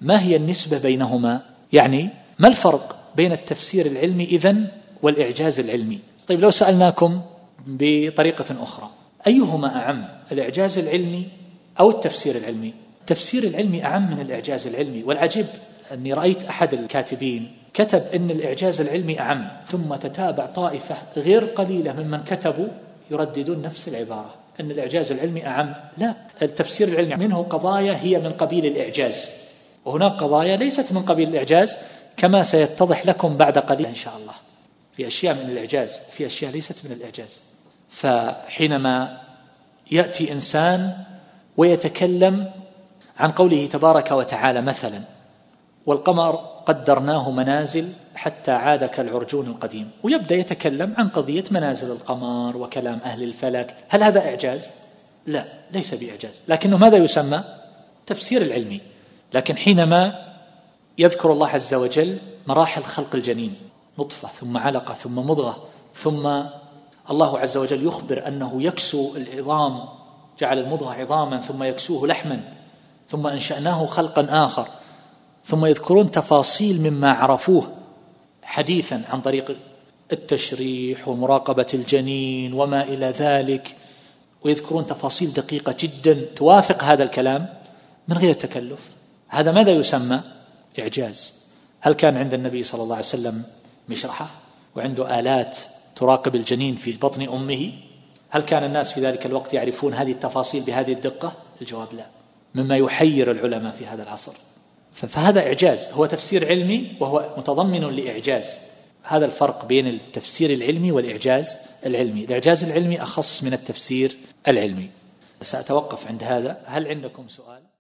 ما هي النسبة بينهما؟ يعني ما الفرق بين التفسير العلمي إذن والإعجاز العلمي؟ طيب لو سألناكم بطريقة أخرى، أيهما أعم، الإعجاز العلمي أو التفسير العلمي؟ التفسير العلمي أعم من الإعجاز العلمي. والعجيب أني رأيت أحد الكاتبين كتب إن الإعجاز العلمي أعم، ثم تتابع طائفة غير قليلة ممن كتبوا يرددون نفس العبارة أن الإعجاز العلمي أعم. لا، التفسير العلمي منه قضايا هي من قبيل الإعجاز، وهناك قضايا ليست من قبيل الإعجاز، كما سيتضح لكم بعد قليل إن شاء الله. في أشياء من الإعجاز، في أشياء ليست من الإعجاز. فحينما يأتي إنسان ويتكلم عن قوله تبارك وتعالى مثلا: والقمر قدرناه منازل حتى عاد كالعرجون القديم، ويبدأ يتكلم عن قضية منازل القمر وكلام أهل الفلك، هل هذا إعجاز؟ لا، ليس بإعجاز، لكنه ماذا يسمى؟ تفسير العلمي. لكن حينما يذكر الله عز وجل مراحل خلق الجنين، نطفة ثم علقة ثم مضغة، ثم الله عز وجل يخبر أنه يكسو العظام، جعل المضغة عظاما ثم يكسوه لحما، ثم أنشأناه خلقا آخر، ثم يذكرون تفاصيل مما عرفوه حديثا عن طريق التشريح ومراقبة الجنين وما إلى ذلك، ويذكرون تفاصيل دقيقة جدا توافق هذا الكلام من غير تكلف. هذا ماذا يسمى؟ إعجاز. هل كان عند النبي صلى الله عليه وسلم مشرحة وعنده آلات تراقب الجنين في بطن أمه؟ هل كان الناس في ذلك الوقت يعرفون هذه التفاصيل بهذه الدقة؟ الجواب لا، مما يحير العلماء في هذا العصر. فهذا إعجاز، هو تفسير علمي وهو متضمن لإعجاز. هذا الفرق بين التفسير العلمي والإعجاز العلمي. الإعجاز العلمي أخص من التفسير العلمي. سأتوقف عند هذا. هل عندكم سؤال؟